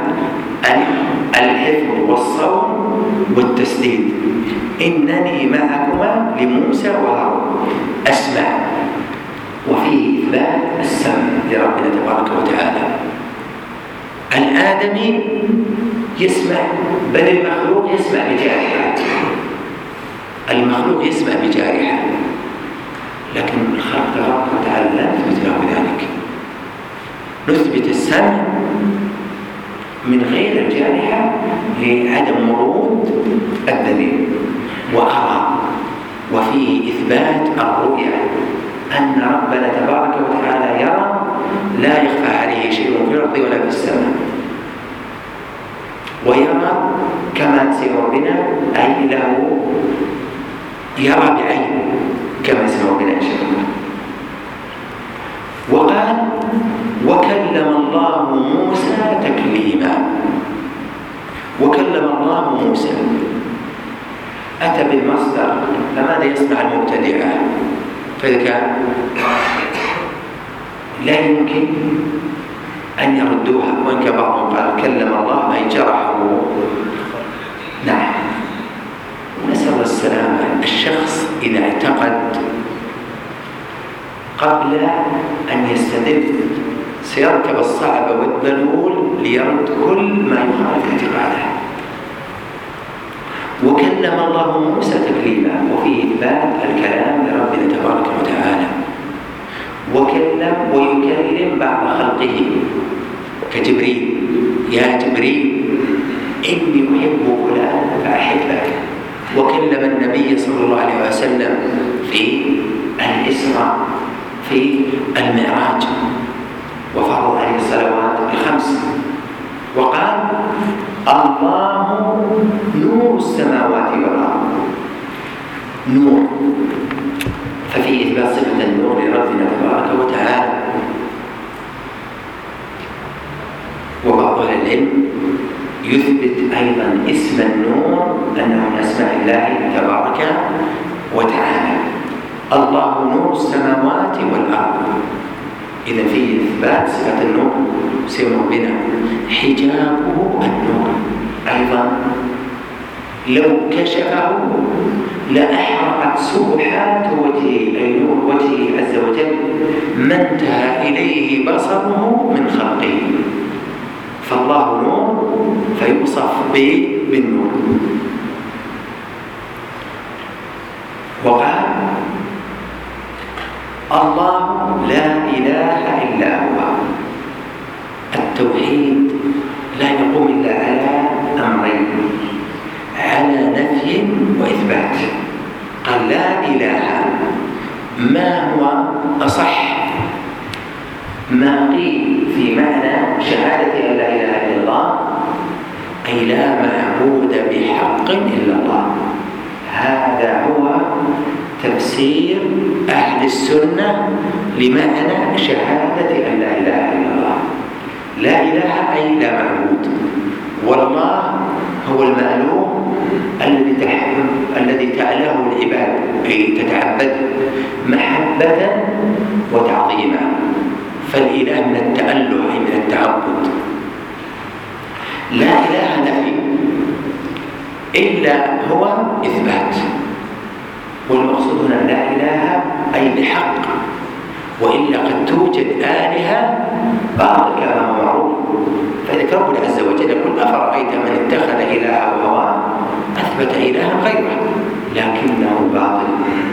الحفظ والصون والتسديد. إنني معكما لموسى وهارون أسمع. وفيه إثبات السمع لربنا تبارك وتعالى. الآدمي يسمع، بل المخلوق يسمع بجارحة. المخلوق يسمع بجارحة، لكن الخالق تبارك وتعالى لا نثبت له ذلك. نثبت السمع من غير الجارحة لعدم ورود الدليل. وأرى، وفيه إثبات الرؤية، أن ربنا تبارك وتعالى يرى لا يخفى عليه شيء في الأرض ولا في السماء. ويرى كما سير بنا، أي له يرى بعين كما سير بنا إن شاء الله. وقال وكلم الله موسى تكليما. وكلم الله موسى أتى بالمصدر، فماذا يصنع المبتدعة؟ فإذا لا يمكن أن يردوها، وإن كان بعضهم قال كلم الله أي جرحه. نعم، ونسأل الله السلامة. الشخص إذا اعتقد قبل أن يستدل سيركب الصعب والذلول ليرد كل ما يخالف اعتقاده. وكلم الله موسى تكليما، وفيه إثبات الكلام لربنا تبارك وتعالى. وكلم ويكلم بعض خلقه كجبريل، يا جبريل إني أحب فلان فأحبك. وكلم النبي صلى الله عليه وسلم في الإسراء في المعراج وفرض عليه الصلوات الخمس، وقال الله نور السماوات والأرض. نور، ففي إثبات صفة النور لربنا تبارك وتعالى. وبعض أهل العلم يثبت أيضا اسم النور أنه من أسماء الله تبارك وتعالى. الله نور السماوات والأرض، إذا فيه إثبات صفة النور. سيما بنا حجابه النور أيضا، لو كشفه لأحرقت سبحات وجهه أي نور وجهه عز وجل ما انتهى إليه بصره من خلقه. فالله نور فيوصف بالنور. وقال الله لا إله إلا هو. التوحيد لا يقوم إلا على أمرين، على نفي وإثبات. قال لا إله، ما هو أصح ما قيل في معنى شهادة أن لا إله إلا الله، أي لا معبود بحق إلا الله. هذا هو تفسير أهل السنة لمعنى شهادة أن لا إله إلا الله. لا إله أي لا معبود، والله هو المألوه الذي الذي تأله العباد، أي تتعبد محبة وتعظيما. فالإله من التأله أي من التعبد. لا إله نفي، إلا هو إثبات. والمقصود هنا لا إله أي بحق، وإلا قد توجد آلهة باطل كما هو معروف. فإذا ربنا عز وجل يقول أفرأيت من اتخذ إلهه هواه، أثبت إلها غيره لكنه باطل.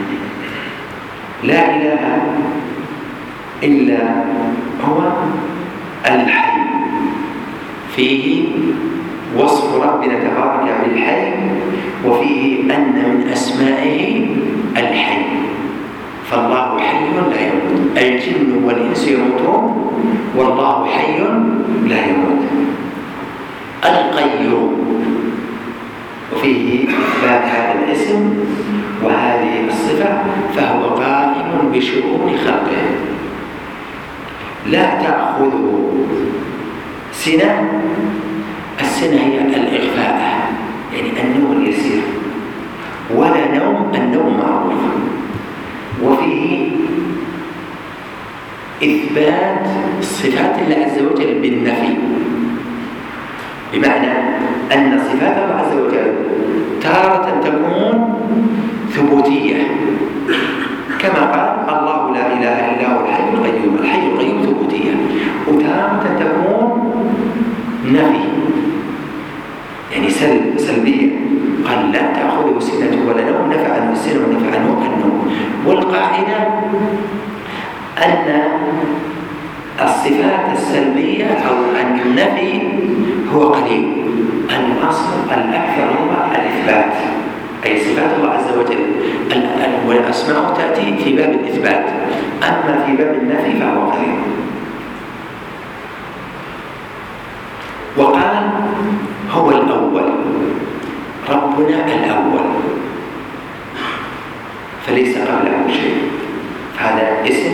لا إله إلا هو الحي، فيه وصف ربنا تبارك بالحي، وفيه أن من أسمائه الحي. فالله حي لا يموت، الجن والإنس يموتون والله حي لا يموت. القيوم، وفيه إثبات هذا الاسم وهذه الصفة، فهو قائم بشؤون خلقه. لا تأخذه سنة، السنة هي الإغفاء يعني النوم اليسير، ولا نوم النوم معروف. وفيه إثبات صفات الله عز وجل بالنفي، بمعنى أن صفات الله عز وجل تارة تكون ثبوتية كما قال الله لا إله إلا هو الحي القيوم. الحي القيوم ثبوتية، وتارة تكون نفي يعني سلب سلبية. قال لا تأخذه سنة ولا نوم، نفع عنه السنة ونفع عنه النوم. والقاعدة أن الصفات السلبية أو النفي هو قليل، الأصل الأكثر هو الإثبات، أي صفات الله عز وجل والأسماء تأتي في باب الإثبات، أما في باب النفي فهو قليل. وقال هو الأول، ربنا الأول فليس قبله شيء. هذا اسم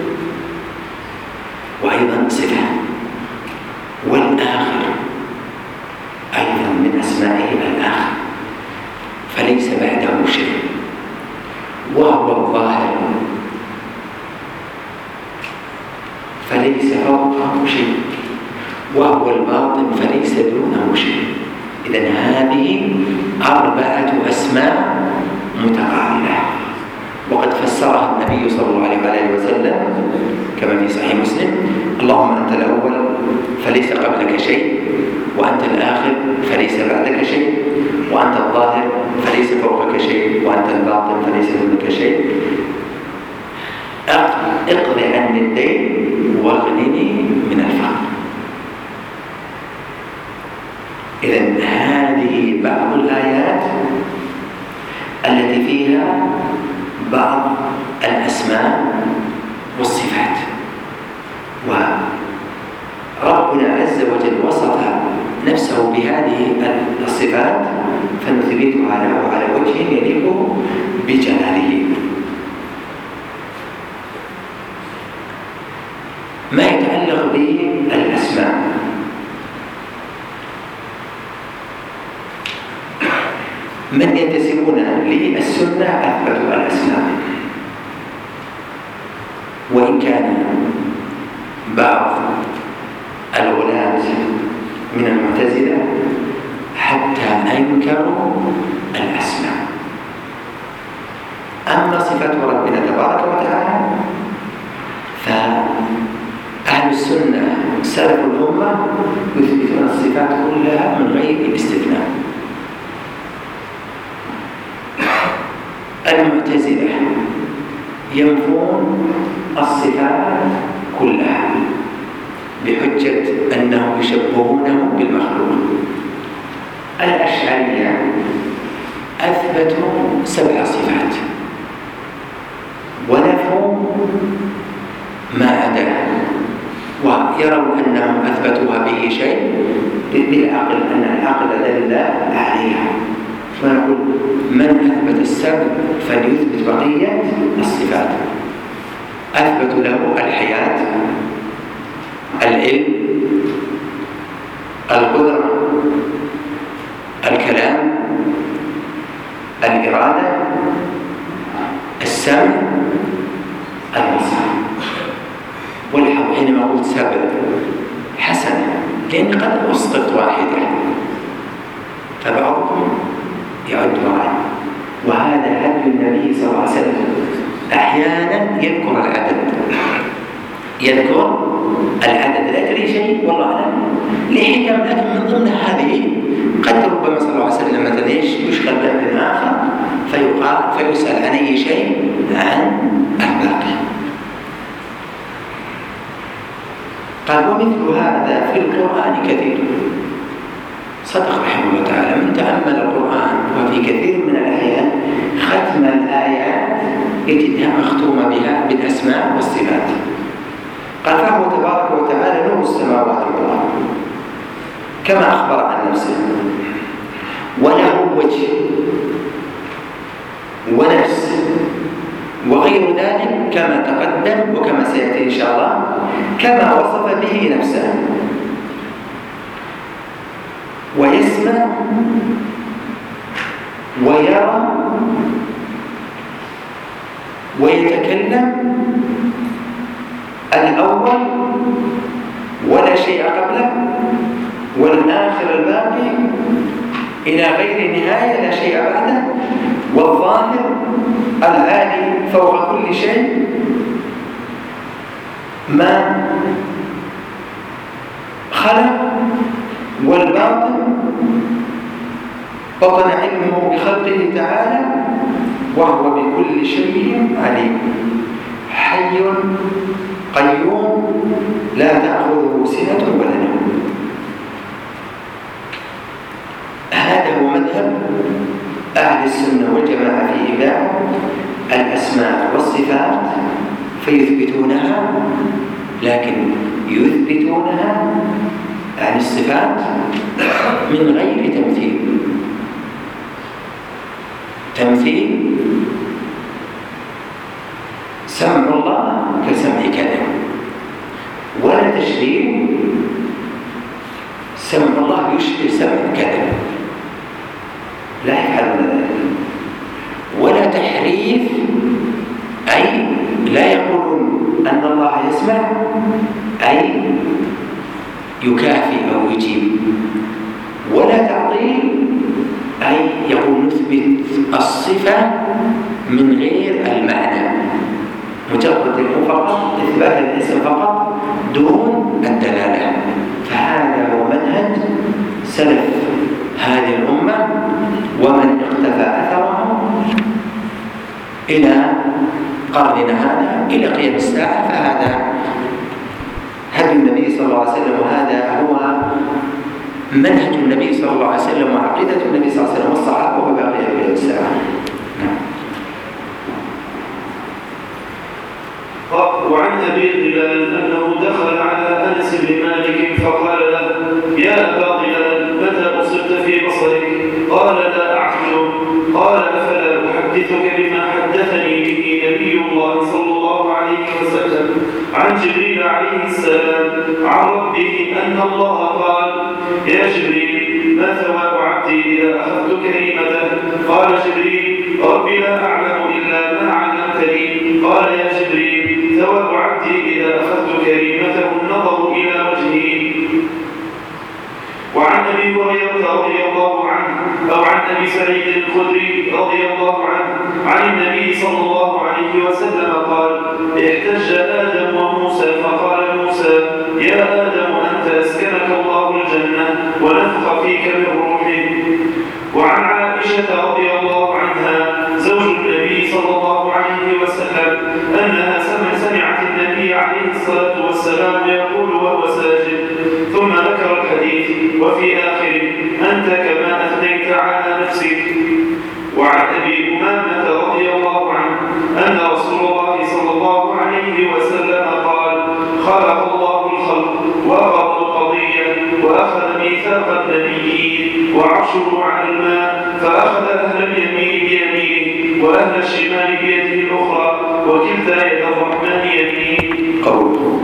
وأيضا صفة. والآخر أيضا من أسمائه الآخر فليس بعده شيء. وهو الظاهر فليس فوقه شيء. وهو الباطن فليس دونه شيء. إذن هذه أربعة أسماء متقاربة، وقد فسرها النبي صلى الله عليه وسلم كما في صحيح مسلم: اللهم أنت الأول فليس قبلك شيء، وأنت الآخر فليس بعدك شيء، وأنت الظاهر فليس فوقك شيء، وأنت الباطن فليس دونك شيء. اقض عني الدين واغنني من الفقر. إذن هذه بعض الآيات التي فيها بعض الأسماء والصفات. وربنا عز وجل وصف نفسه بهذه الصفات فنثبتها له على وجه يليق بجلاله. ما يتعلق بالأسماء، من ينتسبون للسنة أثبتوا الأسماء، وإن كان بعض الغلاة من المعتزلة حتى أنكروا الأسماء. أما صفات ربنا تبارك وتعالى فأهل السنة سلف الأمة يثبتون الصفات كلها من غير استثناء. المعتزلة ينفون الصفات كلها بحجة أنهم يشبهونه بالمخلوق. الأشعرية أثبتوا سبع صفات ونفوا ما عداه، ويرون أنهم أثبتوها به شيء بالعقل، أن العقل دل عليها. فنقول من أثبت السبع فليثبت بقية الصفات. أثبتوا له الحياة، العلم، القدرة، الكلام، الإرادة، السمع، البصر والحظ. حينما قلت سبع حسن لأني قد أسقط واحدة فبعضكم يعد معي، وهذا هدي النبي صلى الله عليه وسلم. أحيانا يذكر العدد يذكر العدد لا يدري شيء والله أعلم لحكم، لكن من ضمن هذه قد ربما صلى الله عليه وسلم مثلا يشغل بأمر آخر فيقال فيسأل عن أي شيء عن الباقي. قال ومثل هذا في القرآن كثير. صدق رحمه الله تعالى، من تأمل القرآن وفي كثير من الآيات ختم الآيات التي مختومة بها بالأسماء والصفات. قال فهو تبارك وتعالى نور السماوات والأرض كما أخبر عن نفسه، وله وجه ونفس وغير ذلك كما تقدم وكما سيأتي إن شاء الله، كما وصف به نفسه. ويسمع ويرى ويتكلم الأول ولا شيء قبله، والآخر الباقي إلى غير نهاية لا شيء بعده، والظاهر العالي فوق كل شيء ما خلق، والباطن بطن علمه بخلقه تعالى وهو بكل شيء عليم، حي قيوم لا تأخذه سنة ولا نوم. هذا هو مذهب أهل السنة والجماعة في إبداع الأسماء والصفات، فيثبتونها، لكن يثبتونها عن الصفات من غير تمثيل. تمثيل سمع الله كسمع كذا، ولا تشبيه سمع الله يشبه سمع كذا، لا يفعلون ذلك. ولا تحريف، أي لا يقولون أن الله يسمع أي يكافئ أو يجيب. ولا تعطيل، أي يقول نثبت الصفة من غير المعنى، مجرد فقط إثبات الاسم فقط دون الدلالة. فهذا هو منهج سلف هذه الأمة ومن اقتفى أثرهم إلى قرننا هذا إلى قيام الساعة. فهذا هدي النبي صلى الله عليه وسلم، وهذا هو منهج النبي صلى الله عليه وسلم وعقيدة النبي صلى الله عليه وسلم والصحابة وباقي إلى الساعة. وعن أبي ظلال أنه دخل على أنس بن مالك فقال له: يا أبا ظلال، متى أصبت في بصرك؟ قال: لا أعقله. قال: أفلا أحدثك بما حدثني به نبي الله صلى الله عليه وسلم عن جبريل عليه السلام عن ربه أن الله قال: يا جبريل، ما ثواب عبدي إذا أخذت كريمته؟ قال جبريل: ربي لا أعلم إلا ما علمتني. قال: يا جبريل، ثواب عبدي إذا أخذت كريمته النظر إلى وجهه. وعن أبي هريرة رضي الله عنه أو عن أبي سعيد الخدري رضي الله عنه عن النبي صلى الله عليه وسلم قال: احتج آدم وموسى فقال موسى: يا آدم، أنت أسكنك الله الجنة ونفخ فيك من روحه. وعن عائشة رضي الله عنها زوج النبي صلى الله عليه وسلم أنها سمعت النبي عليه الصلاة والسلام يقول وهو ساجد، ثم ذكر الحديث وفي آخره: أنت كما أثنيت على نفسك. وعن أبي أمامة رضي الله عنه أن رسول الله صلى الله عليه وسلم قال: خلق الله الخلق وأراد القضية وأخذ ميثاق النبيين وعرشه على الماء، فأخذ أهل اليمين بيمينه وأهل الشمال بيده الأخرى، وكلتا يد الرحمن يمين. قوله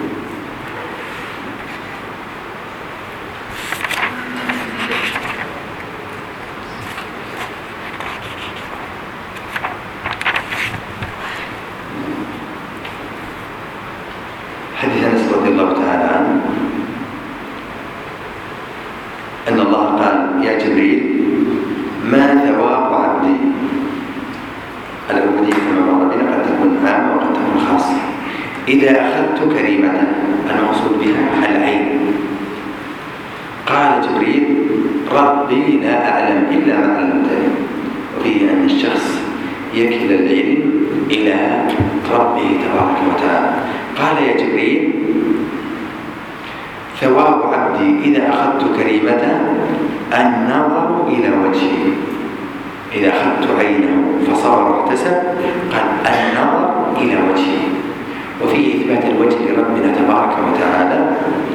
حديث أنس رضي الله تعالى عنه أن الله قال: يا جبريل، ما ثواب عبدي؟ العبودية كما مر بنا قد تكون عامة وقد تكون خاصة. إذا أخذت كريمة، المقصود بها العين. قال جبريل: ربي لا أعلم إلا ما علمتني. وفيه أن الشخص يكل العلم إلى ربه تبارك وتعالى. قال: يا جبريل، ثواب عبدي إذا أخذت كريمته النظر إلى وجهه. إذا أخذت عينه فصبر واحتسب، قال: النظر إلى وجهه. وفيه إثبات الوجه لربنا تبارك وتعالى،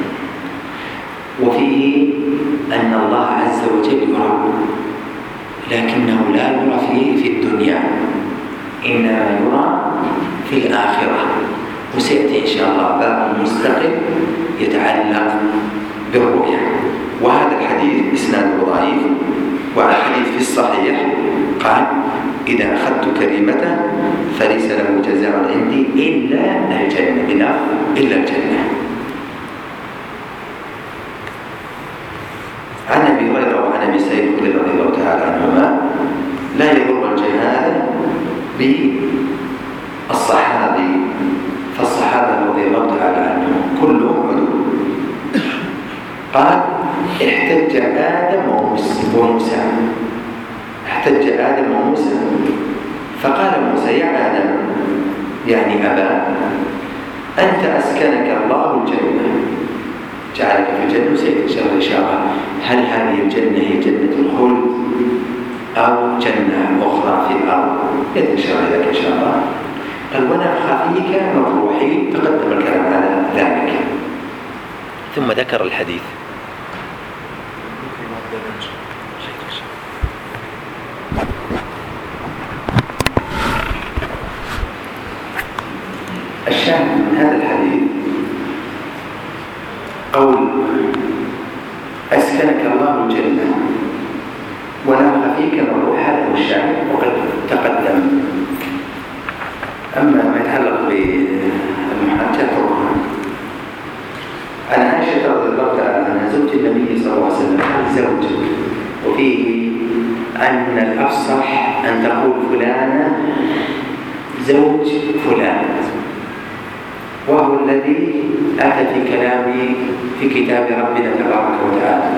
وفيه أن الله عز وجل يرى، لكنه لا يرى فيه في الدنيا، إنما يرى في الآخرة. وسيأتي إن شاء الله باب مستقل يتعلق بالرؤية. وهذا الحديث إسناده ضعيف، والحديث في الصحيح قال: إذا أخذت كريمته فليس له جزاء عندي إلا الجنة، بنفس إلا الجنة. عن أبي هريرة وعن أبي سعيد الخدري رضي الله تعالى عنهما: لا يضر الجهاد بالصحابي، فالصحابة رضي الله تعالى عنهم كلهم عدول. قال: احتج آدم وموسى احتج آدم وموسى فقال موسى: يا آدم، يعني أبا، أنت أسكنك الله الجنة، جعلك في الجنة. سيتشار الإشارة: هل هذه الجنة هي جنة الخلد أو جنة أخرى في الأرض؟ يتشار ذلك إن شاء الله. قال: ونفخ فيك من روحي. تقدم الكلام على ذلك. ثم ذكر الحديث. الشاهد من هذا الحديث قول: أسكنك الله الجنة ونفخ فيك من روحه. هذا هو الشاهد، وقد تقدم. أما ما يتعلق بالمحاجات الأخرى، عن عائشة رضي الله تعالى عنها زوج النبي صلى الله عليه وسلم زوج، وفيه أن الأفصح أن تقول فلانة زوج فلان، وهو الذي أتى في كلامي في كتاب ربنا تبارك وتعالى: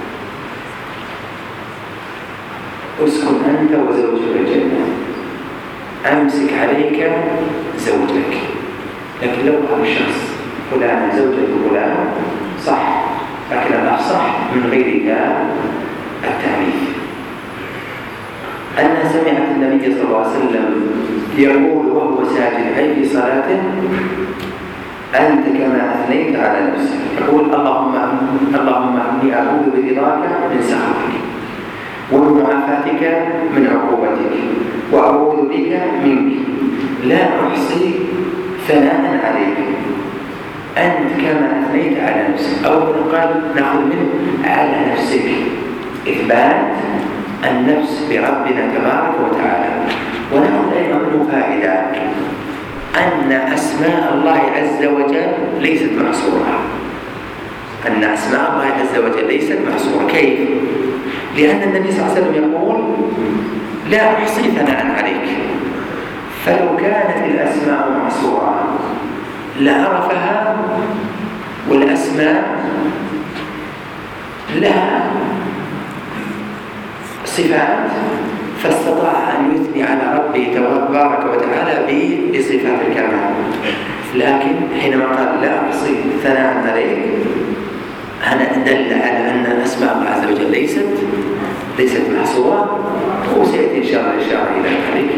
اسكن أنت وزوجك الجنة، أمسك عليك زوجك. لكن لو قال الشخص فلان زوجك فلان صح، لكن الأفصح من غير التعنيف. أنها سمعت النبي صلى الله عليه وسلم يقول وهو ساجد أي في صلاته: أنت كما أثنيت على نفسك. يقول: اللهم اللهم إني أعوذ برضاك من سخطك وبمعافاتك من عقوبتك وأعوذ بك منك لا أحصي ثناء عليك أنت كما أثنيت على نفسك. أو قال نأخذ منه على نفسك، إثبات النفس بربنا تبارك وتعالى. ونأخذ أيضا منه فائدة أن أسماء الله عز وجل ليست محصورة، أن أسماء الله عز وجل ليست محصورة. كيف؟ لأن النبي صلى الله عليه وسلم يقول: لا أحصي ثناء عليك. فلو كانت الأسماء محصورة لعرفها، والأسماء لها صفات فاستطاع أن يثني على ربه تبارك وتعالى بصفات الكمال. لكن حينما قال لا أحصي ثناء عليك هذا دل على أن أسماء الله عز وجل ليست ليست محصورة، وسيأتي إن شاء الله إشارة إلى ذلك.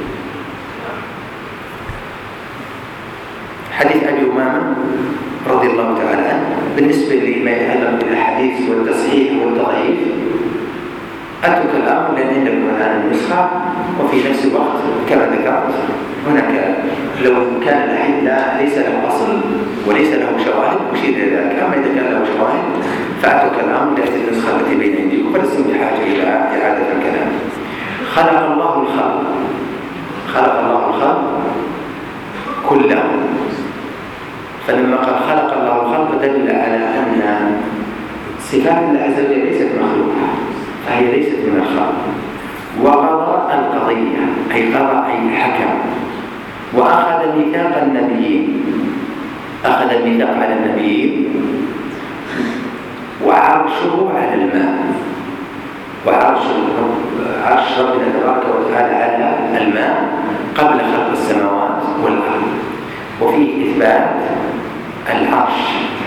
حديث أبي أمامة رضي الله تعالى عنه بالنسبة لما يتعلق بالأحاديث والتصحيح والتضعيف أترك الأمر لأن عندكم الآن النسخة، وفي نفس الوقت كما ذكرت هناك لو كان الحديث ليس له أصل وليس له شواهد أشير إلى ذلك. أما إذا كان له شواهد فأترك الأمر لأن النسخة التي بين أيديكم فلستم بحاجة إلى إعادة الكلام. خلق الله الخلق خلق الله الخلق كله، فلما قال خلق الله الخلق دل على أن صفات الله عز وجل ليست مخلوقة، فهي ليست من الخلق. وقضى القضية أي قضى أي حكم. وأخذ ميثاق النبيين أخذ الميثاق على النبيين وعرشه على الماء، وعرش عرش ربنا تبارك وتعالى على الماء قبل خلق السماوات والأرض. وفيه إثبات العرش،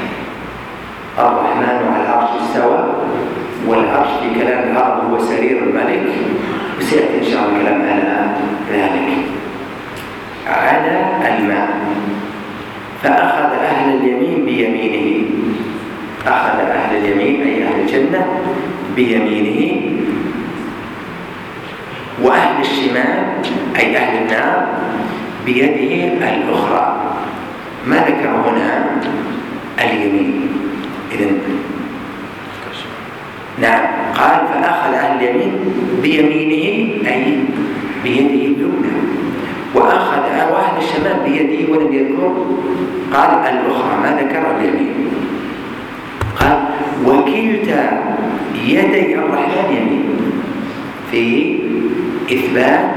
الرحمن على العرش استوى، والعرش في كلام العرب هو سرير الملك، وسيأتي إن شاء الله كلام على ذلك. على الماء. فأخذ أهل اليمين بيمينه، أخذ أهل اليمين أي أهل الجنة بيمينه، وأهل الشمال أي أهل النار بيده الأخرى. ما ذكر هنا اليمين. إذن نعم قال فأخذ أهل اليمين بيمينه أي بيده اليمنى، وأخذ أهل الشمال بيده ولم يذكر قال الأخرى، ما ذكر اليمين. قال وكلتا يدي الرحمن يمين، في إثبات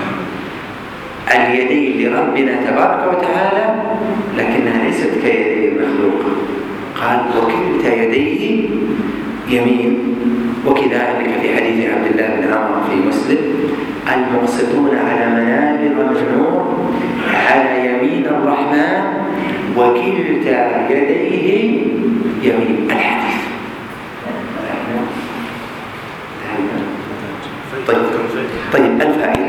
اليدين لربنا تبارك وتعالى لكنها ليست كيدي المخلوق. قال وكلتا يديه يمين. وكذلك في حديث عبد الله بن عمرو في مسلم: المقسطون على منابر من نور على يمين الرحمن وكلتا يديه يمين. الحديث. طيب طيب الفائدة